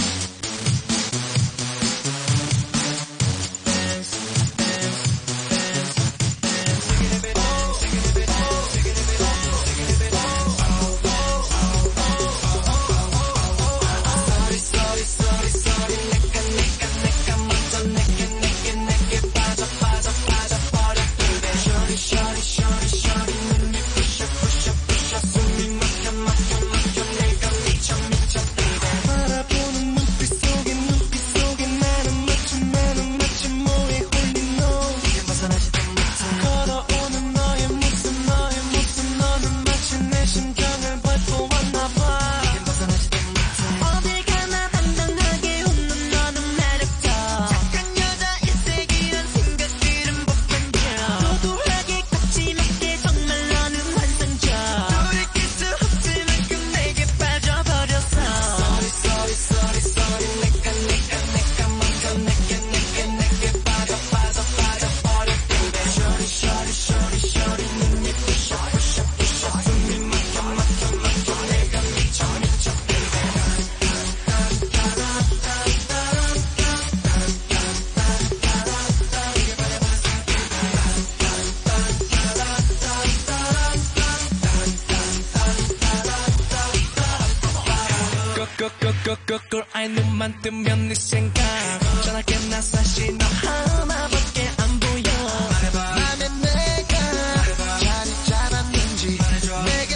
눈만 뜨면 네 생각 전화기 나 사실 너 하나밖에 안 보여 맘에 내가 자리 잡았는지 내게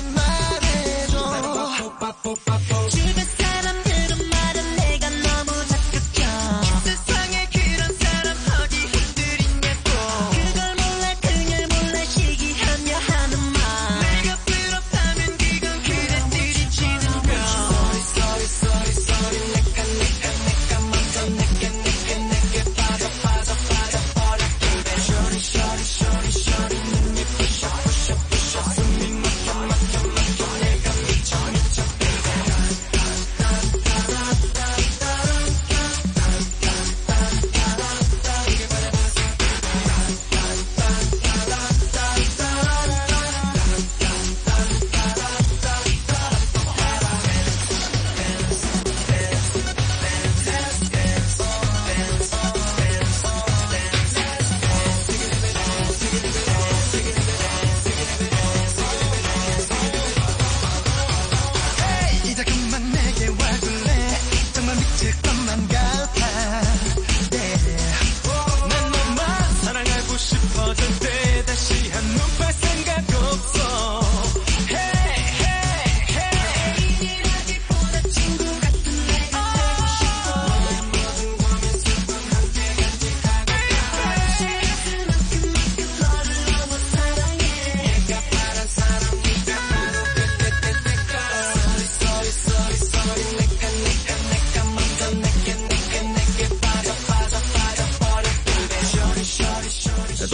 말해줘 주변 사람들은 말은 내가 너무 착각해 세상에 그런 사람 어디 흔들리냐고 그걸 몰라 그걸 몰라 시기하며 하는 말 내가 부럽다면 그건 그래 들이치는 거 Sorry sorry sorry sorry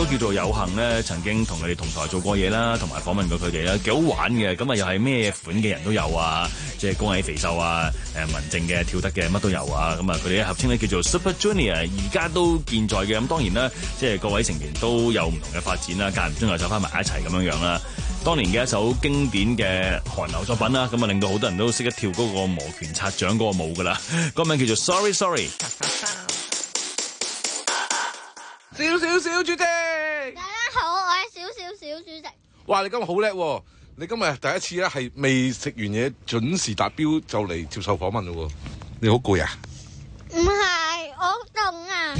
叫做有幸咧，曾經同佢哋同台做過嘢啦，同埋訪問過佢哋啦，幾好玩嘅。咁啊又係咩款嘅人都有啊，即係高矮肥瘦啊，誒文靜嘅跳得嘅乜都有啊。咁啊佢哋嘅合稱咧叫做 Super Junior， 而家都健在嘅。咁當然啦，即係各位成員都有唔同嘅發展啦，間唔中又走翻埋一齊咁樣樣啦。當年嘅一首經典嘅韓流作品啦，咁啊令到好多人都識得跳嗰個摩拳擦掌嗰個舞噶啦。個名叫做 Sorry Sorry。 小小小主席， 大家好，我係小小小主席。 哇！你今日好叻喎！你今日第一次咧係未食完嘢，準時達標就嚟接受訪問咯喎！你好攰啊？ 唔係，我凍啊！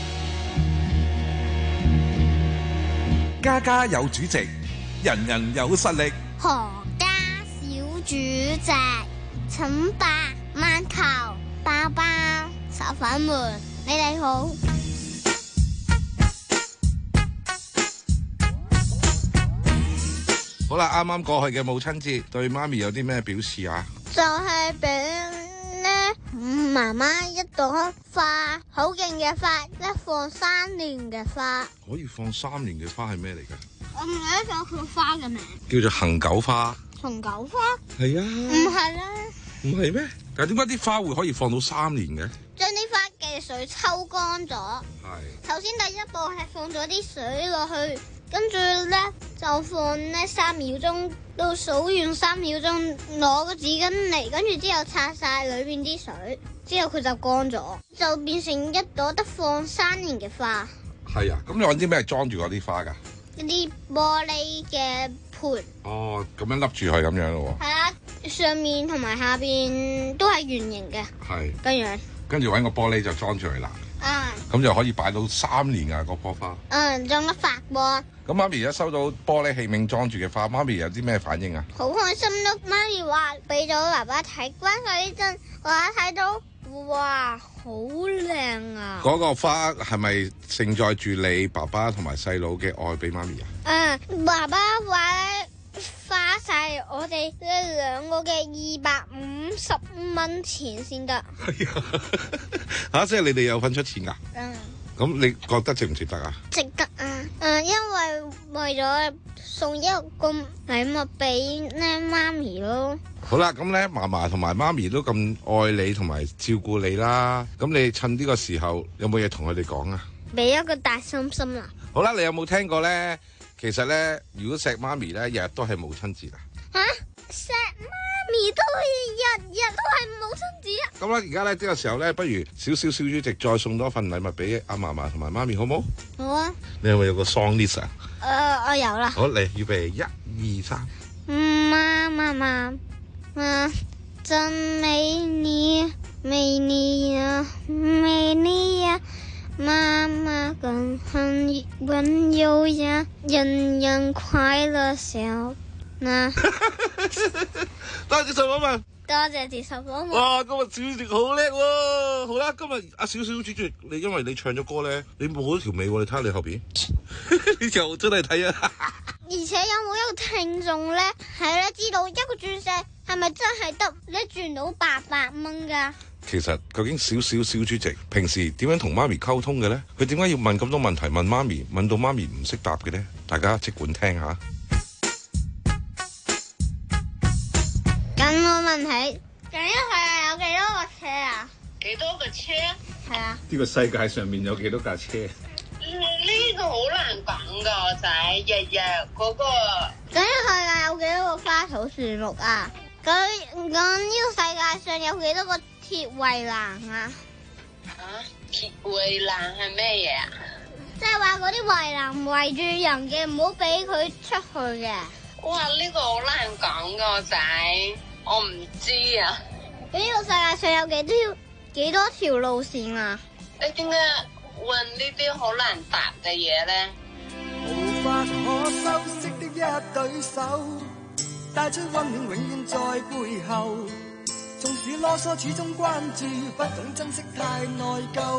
家家有主席，人人有實力。 何家小主席，請把饅頭、包包、手粉們，你哋好。 好啦，啱啱過去嘅母親節，對媽咪有啲咩表示啊？ 就係俾咧媽媽一朵花，好勁嘅花，一放三年嘅花。 可以放三年嘅花係咩嚟㗎？ 我唔記得咗佢花嘅名， 叫做恆久花。 恆久花？ 係啊。 唔係啦。 唔係咩？但係點解啲花會可以放到三年嘅？ 將啲花嘅水抽乾咗。 係。 首先第一步係放咗啲水落去。跟住咧就放咧三秒鐘，到數完三秒鐘攞個紙巾嚟，跟住之後擦晒裏邊啲水，之後佢就乾咗，就變成一朵得放三年嘅花。 係啊，咁你揾啲咩裝住嗰啲花㗎？ 一啲玻璃嘅盤。 哦，咁樣笠住佢咁樣咯喎。係啊，上面同埋下邊都係圓形嘅。係。咁樣。 跟住揾個玻璃就裝住佢啦。 啊。 咁就可以擺到三年啊！嗰棵花。 嗯，裝得發光。 咁媽咪而家收到玻璃器皿裝住嘅花，媽咪有啲咩反應啊？ 好開心咯！媽咪話俾咗爸爸睇，關佢呢陣，我一睇到，哇，好靚啊！ 嗰個花係咪盛載住你爸爸同埋細佬嘅愛俾媽咪啊？ 嗯，爸爸話咧花晒我哋呢兩個嘅二百五十蚊錢先得。 係啊！嚇，即係你哋有份出錢㗎？嗯。咁你覺得值唔值得啊？值得啊！嗯，因為為咗送一個禮物俾咧媽咪咯。 好啦，咁咧嫲嫲同埋媽咪都咁愛你同埋照顧你啦。咁你趁呢個時候有冇嘢同佢哋講啊？ 俾一個大心心啦！ 好啦，你有冇聽過咧？其實咧，如果錫媽咪咧，日日都係母親節啊！ 嚇，錫媽咪都日日都係母親節啊！ 咁咧，而家咧呢個時候咧，不如小小小主席再送多份禮物俾阿嫲嫲同埋媽咪，好唔好？ 好啊！ 你有冇有個 song list 啊？ 誒、呃，我有啦。 好，嚟預備一二三。 媽媽媽媽真美麗，美麗呀，美麗呀！媽媽更很溫柔呀，人人快樂笑。嗱， 多謝接受訪問。 多謝接受訪問。 哇，今日小主席好叻喎！好啦，今日阿小小主席，你因為你唱咗歌咧，你冇咗條尾喎，你睇下你後邊，呢條真係睇啊！ 而且有冇一個聽眾咧，係咧知道一個鑽石係咪真係得你轉到八百蚊噶？ 其實究竟小小小主席平時點樣同媽咪溝通嘅咧？佢點解要問咁多問題問媽咪，問到媽咪唔識答嘅咧？大家即管聽下。 咁我問題，究竟係有幾多個車啊？ 幾多個車？ 係啊。 呢個世界上面有幾多架車？ 嗯，呢個好難講噶，我仔日日嗰個。 究竟世界有幾多個花草樹木啊？咁咁呢個世界上有幾多個鐵圍欄啊？ 啊？鐵圍欄係咩嘢啊？ 即係話嗰啲圍欄圍住人嘅，唔好俾佢出去嘅。 哇！呢個好難講噶，我仔，我唔知啊。 呢個世界上有幾多幾多條路線啊？ 你點解問呢啲好難答嘅嘢咧？ 無法可修飾的一對手，帶出溫暖永遠在背後。縱使囉嗦始終關注，不懂珍惜太內疚。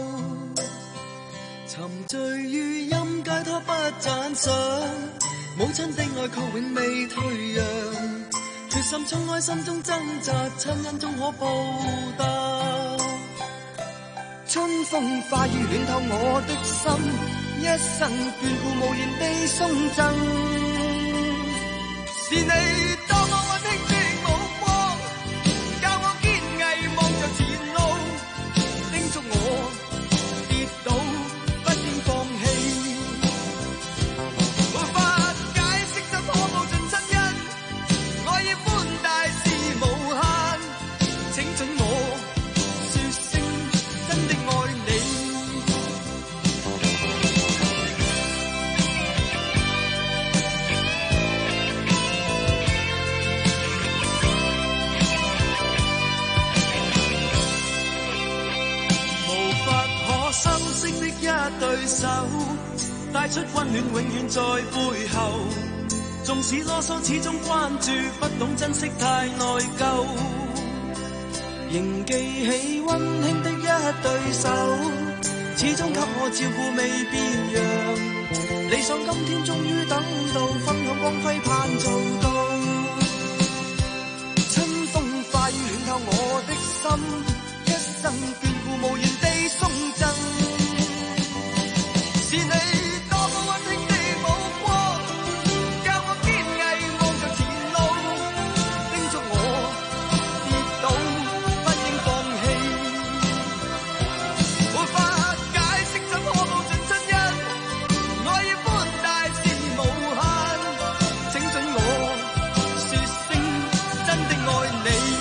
沉醉於音階拖不讚賞，母親的愛卻永未退讓。決心衝開心中掙扎，親恩終可報答。春風化雨暖透我的心， 一生眷顧無言地送贈，是你多麼溫馨的目光，教我堅毅望着前路，叮囑我跌倒不應放棄。無法解釋怎可報盡親恩，愛意寬大是無限，請准我說聲真的愛你。深色的一對手，帶出溫暖永遠在背後，縱使囉嗦始終關注，不懂珍惜太內疚，仍記起溫馨的一對手，始終給我照顧未變樣，理想今天終於等到，分享光輝盼做到，春風化雨暖透我的心，一生眷顧無言地送贈。是你多麼溫馨的目光，教我堅毅望着前路，叮囑我跌倒不應放棄。無法解釋怎可報盡親恩，愛意寬大是無限，請准我說聲真的愛你。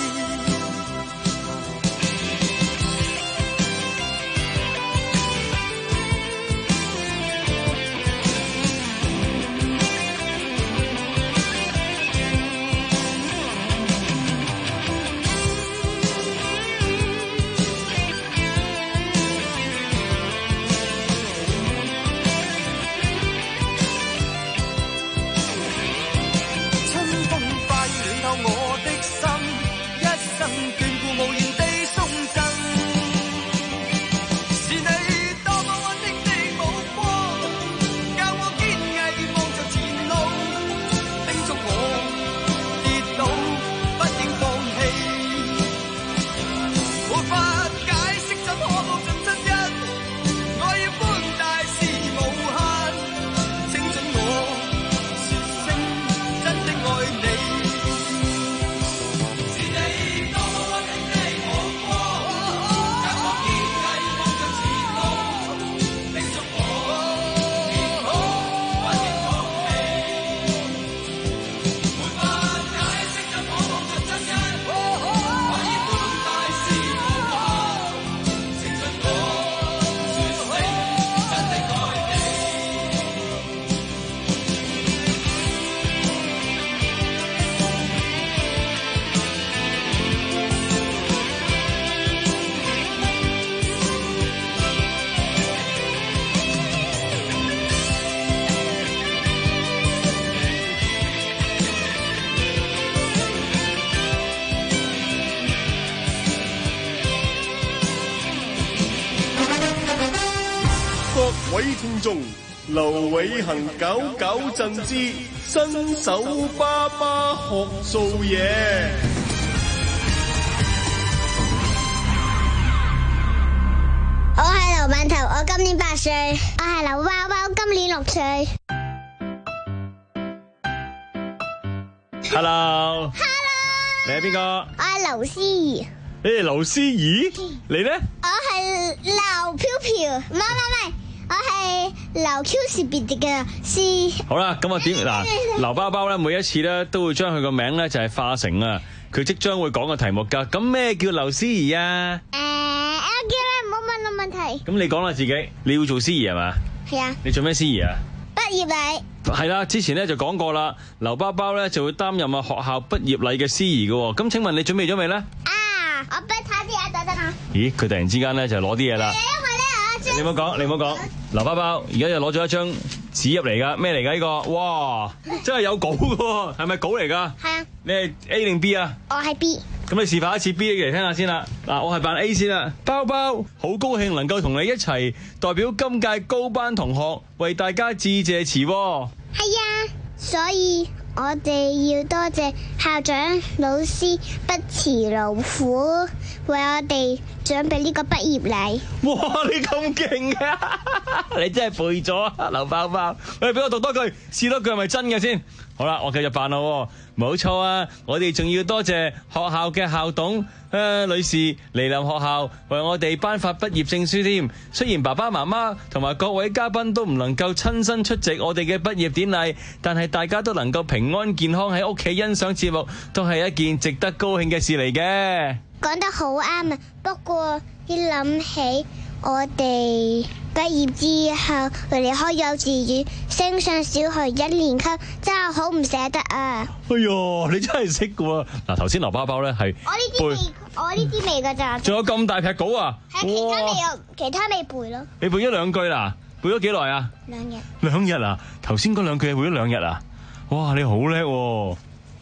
各位聽眾，劉偉恒九九贈之新手爸爸學做嘢。 我係劉敏頭，我今年八歲。我係劉包包，今年六歲。 Hello，Hello， 你係邊個？ 我係劉思怡。 你係劉思怡？你咧？ 我係劉飄飄，唔係唔係。我係劉 Q 是別的嘅詩。 好啦，咁啊點嗱？劉包包咧，每一次咧都會將佢個名咧就係化成啊，佢即將會講嘅題目噶。咁咩叫劉思怡啊？ 誒，我叫你唔好問我問題。 咁你講啦自己，你要做司儀係嘛？ 係啊。 你做咩司儀啊？ 畢業禮。 係啦，之前咧就講過啦，劉包包咧就會擔任啊學校畢業禮嘅司儀嘅。咁請問你準備咗未咧？ 啊，我俾睇啲啊，等等啊。 咦，佢突然之間咧就攞啲嘢啦。你唔好講，你唔好講。劉包包而家就攞咗一張紙入嚟噶，咩嚟噶呢個？哇，真係有稿噶，係咪稿嚟噶？ 係啊。 你係 A 定 B 啊？ 我係 B。 咁你示範一次 B 嚟聽下先啦。嗱，我係扮 A 先啦。包包好高興能夠同你一齊代表今屆高班同學為大家致謝詞。係啊，所以我哋要多謝校長、老師不辭勞苦，為我哋準備呢個畢業禮。 哇！你咁勁嘅，你真係背咗啊，劉包包。喂，俾我讀多句，試多句係咪真嘅先？好啦，我繼續扮啦。冇錯啊，我哋仲要多謝學校嘅校董誒、呃、女士嚟臨學校為我哋頒發畢業證書添。雖然爸爸媽媽同埋各位嘉賓都唔能夠親身出席我哋嘅畢業典禮，但係大家都能夠平安健康喺屋企欣賞節目，都係一件值得高興嘅事嚟嘅。 講得好啱啊！不過一諗起我哋畢業之後離開幼稚園升上小學一年級，真係好唔捨得啊！ 哎呀，你真係識嘅喎！嗱，頭先劉包包咧係我呢啲未，我呢啲未㗎咋。 仲有咁大劈稿啊！ 係其他未有，其他未背咯。 你背咗兩句啦？背咗幾耐啊？ 兩日。 兩日啊？頭先嗰兩句背咗兩日啊？哇！你好叻喎！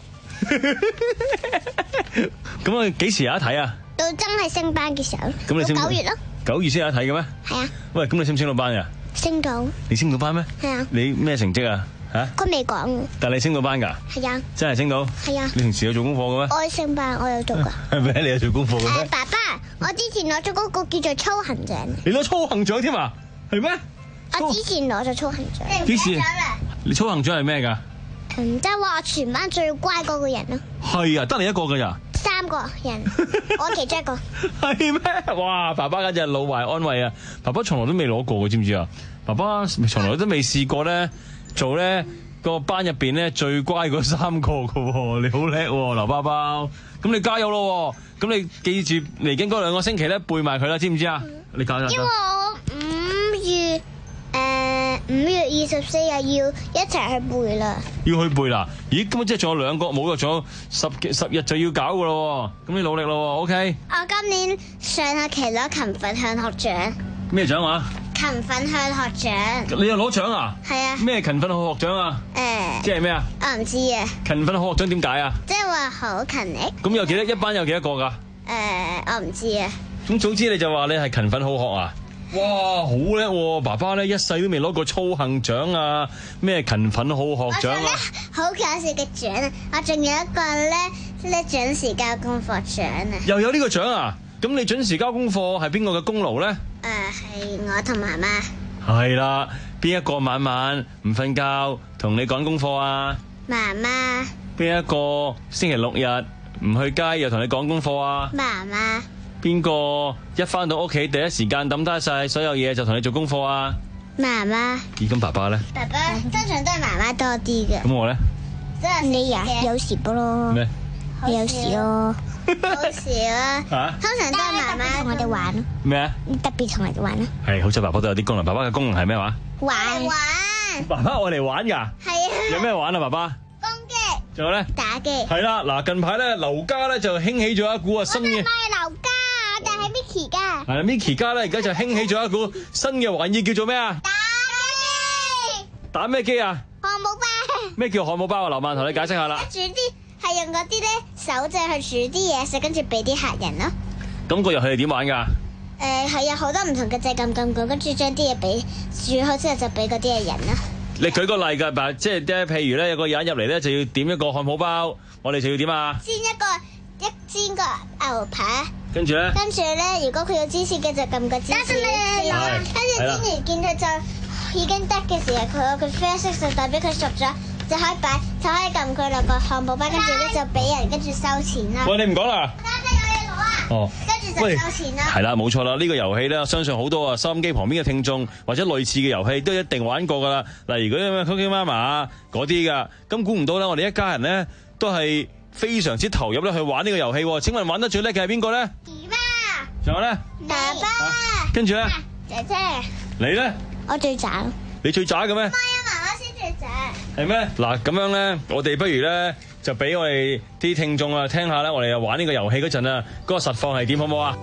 咁啊，幾時有得睇啊？ 到真係升班嘅時候， 咁你升九月咯。 九月先有得睇嘅咩？ 係啊。 喂，咁你升唔升到班㗎？ 升到。 你升到班咩？ 係啊。 你咩成績啊？嚇？ 佢未講。 但係你升到班㗎？ 係啊。 真係升到？ 係啊。 你平時有做功課嘅咩？ 我升班，我有做㗎。 係咩？你有做功課嘅咩？ 爸爸，我之前攞咗嗰個叫做操行獎。 你攞操行獎添啊？係咩？ 我之前攞咗操行獎。 幾時？你操行獎係咩㗎？ 嗯，即係話我全班最乖嗰個人咯。 係啊，得你一個㗎咋？ 三個人，我其中一個。 係咩？哇！爸爸簡直係老懷安慰啊！爸爸從來都未攞過嘅，知唔知啊？爸爸從來都未試過咧做咧個班入邊咧最乖嗰三個嘅喎。你好叻喎，劉包包。咁你加油咯！咁你記住嚟緊嗰兩個星期咧背埋佢啦，知唔知啊？你加油！ 因為我五月誒五月二十四日要一齊去背啦。 要去背啦？咦，咁即係仲有兩個冇咗，仲有十十日就要搞噶咯。咁你努力咯 ，OK？ 我今年上學期攞勤奮向學獎。 咩獎啊？ 勤奮向學獎。 你又攞獎啊？ 係啊。 咩勤奮好學獎啊？ 誒。 即係咩啊？ 我唔知啊。勤奮好學獎點解啊？ 即係話好勤力。 咁有幾多？一班有幾多個噶？ 誒，我唔知啊。 咁總之你就話你係勤奮好學啊？哇，好叻喎！爸爸咧一世都未攞過操行獎啊，咩勤奮好學獎啊！ 好搞笑嘅獎啊！我仲有一個咧咧準時交功課獎啊！ 又有呢個獎啊！咁你準時交功課係邊個嘅功勞咧？ 誒、呃，係我同媽媽。 係啦，邊一個晚晚唔瞓覺同你趕功課啊？ 媽媽。 邊一個星期六日唔去街又同你趕功課啊？ 媽媽。 邊個一返到屋企第一時間抌低晒所有嘢就同你做功課啊？ 媽媽。 咦，咁爸爸咧？ 爸爸通常都係媽媽多啲嘅。 咁我咧？ 你呀，有時不咯。 咩？ 有時咯。好時啦。嚇？通常都係媽媽同我哋玩咯。 咩啊？ 特別同我哋玩咯。 係，好似爸爸都有啲功能。爸爸嘅功能係咩話？ 玩玩。 爸爸愛嚟玩㗎。係啊。 有咩玩啊？爸爸？ 攻擊。 仲有咧？ 打機。 係啦，嗱，近排咧劉家咧就興起咗一股啊新嘅。 我哋唔係劉家。但係 Micky 家， 係啦 Micky 家咧，而家就興起咗一股新嘅玩意，叫做咩啊？ 打機。 打咩機啊？ 漢堡包。 咩叫漢堡包啊？劉曼同你解釋下啦。 煮啲係用嗰啲咧手掣去煮啲嘢食，跟住俾啲客人咯。 咁個遊戲係點玩㗎？ 誒係有好多唔同嘅掣撳撳撳，跟住將啲嘢俾煮好之後就俾嗰啲嘅人咯。 你舉個例㗎，即係咧，譬如咧有個人入嚟咧就要點一個漢堡包，我哋就要點啊？ 煎一個一煎個牛排。 跟住咧， 跟住咧，如果佢有芝士嘅就撳個芝士，跟住煎完見佢就已經得嘅時候，佢佢啡色就代表佢熟咗，就可以擺，就可以撳佢落個漢堡包，跟住咧就俾人，跟住收錢啦。 喂，你唔講啦。 家姐有嘢攞啊！ 哦， 跟住就收錢啦。 係啦，冇錯啦，呢個遊戲咧，我相信好多啊收音機旁邊嘅聽眾或者類似嘅遊戲都一定玩過噶啦。例如嗰啲咩 Cookie Mama 啊嗰啲噶，咁估唔到咧，我哋一家人咧都係非常之投入咧去玩呢個遊戲。請問玩得最叻嘅係邊個咧？ 姨媽。 仲有咧？ 爸爸。 跟住咧？ 姐姐。 你咧？ 我最渣。 你最渣嘅咩？ 唔係啊，媽媽先最渣。 係咩？嗱，咁樣咧，我哋不如咧就俾我哋啲聽眾啊聽下咧，我哋又玩呢個遊戲嗰陣啊，嗰個實況係點好唔好啊？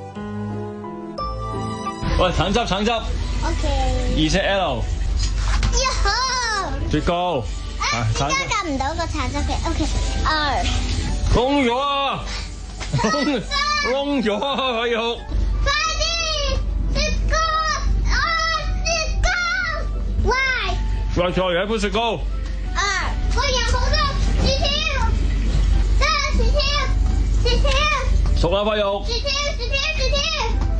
喂，橙汁橙汁。O K。二隻 L。 一號。 最高。 啊，點解撳唔到個橙汁嘅 ？O K。二。 窿咗啊！窿窿咗可以好。 快啲！雪糕啊！雪糕。喂。 喂，再嚟一杯雪糕。 二。我有好多雪薯條， 熟啦，塊肉。 薯條，薯條，薯條。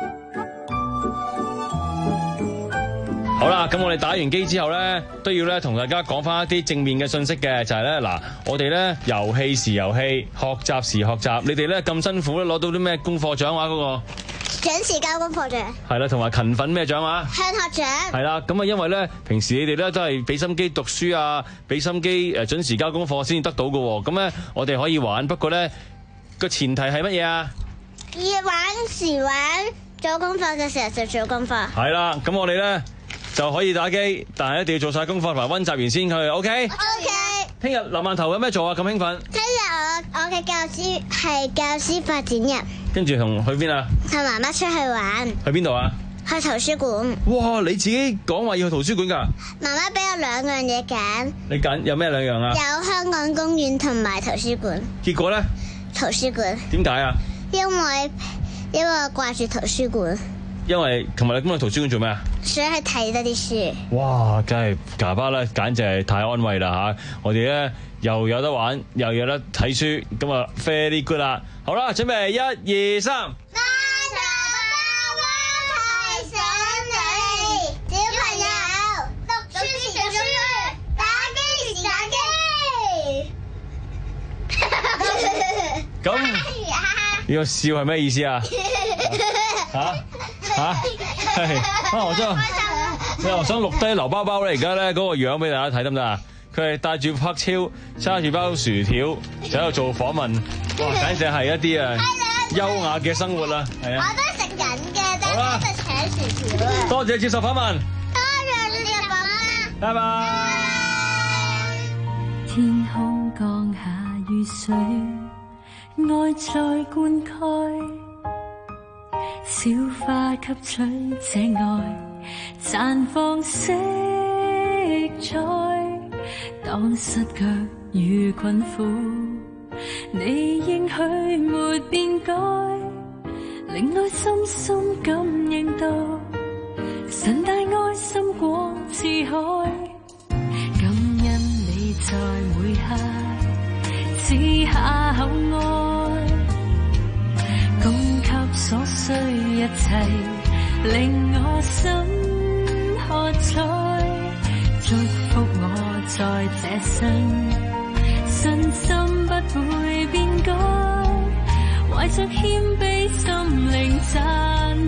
好啦，咁我哋打完機之後咧，都要咧同大家講翻一啲正面嘅信息嘅，就係咧嗱，我哋咧遊戲時遊戲，學習時學習。你哋咧咁辛苦咧，攞到啲咩功課獎話嗰個？ 準時交功課獎。 係啦，同埋勤奮咩獎話？ 向學獎。係啦，咁啊，因為咧平時你哋咧都係俾心機讀書啊，俾心機誒準時交功課先至得到嘅喎。咁咧我哋可以玩，不過咧個前提係乜嘢啊？ 要玩時玩，做功課嘅時候就做功課。 係啦，咁我哋咧就可以打機，但係一定要做晒功課同埋溫習完先去 ，OK？OK。聽日林饅頭有咩做啊？咁興奮？ 聽日我我嘅教師係教師發展日， 跟住同去邊啊？ 同媽媽出去玩。 去邊度啊？ 去圖書館。 哇！你自己講話要去圖書館㗎？ 媽媽俾我兩樣嘢揀。 你揀有咩兩樣啊？ 有香港公園同埋圖書館。 結果咧？ 圖書館。 點解啊？因為因為我掛住圖書館。 因為同埋你今日圖書館做咩啊？ 想去睇多啲書。哇！ 梗係爸爸咧，簡直係太安慰啦嚇！我哋咧又有得玩，又有得睇書，咁啊 very good 啦！好啦，準備一二三。 媽爸爸提醒你，小朋友讀書時讀書，打機時打機。 咁呢個笑係咩意思啊？嚇？吓，係啊！我想，我想錄低劉包包咧，而家咧嗰個樣俾大家睇得唔得啊？佢係帶住黑超，揸住包薯條，就喺度做訪問。哇！簡直係一啲啊優雅嘅生活啦，係啊！ 我都食緊嘅，但係就請薯條啊！ 多謝接受訪問， 多謝接受訪問， 拜拜。 天空降下雨水，愛在灌溉。小花吸取這愛，綻放色彩。當失腳與困苦，你應許沒變改，令內心深感應到，神大愛心廣似海。感恩你在每刻賜下厚愛，供給所需一切，令我心喝彩，祝福我在這生，信心不會變改，懷着謙卑心靈讚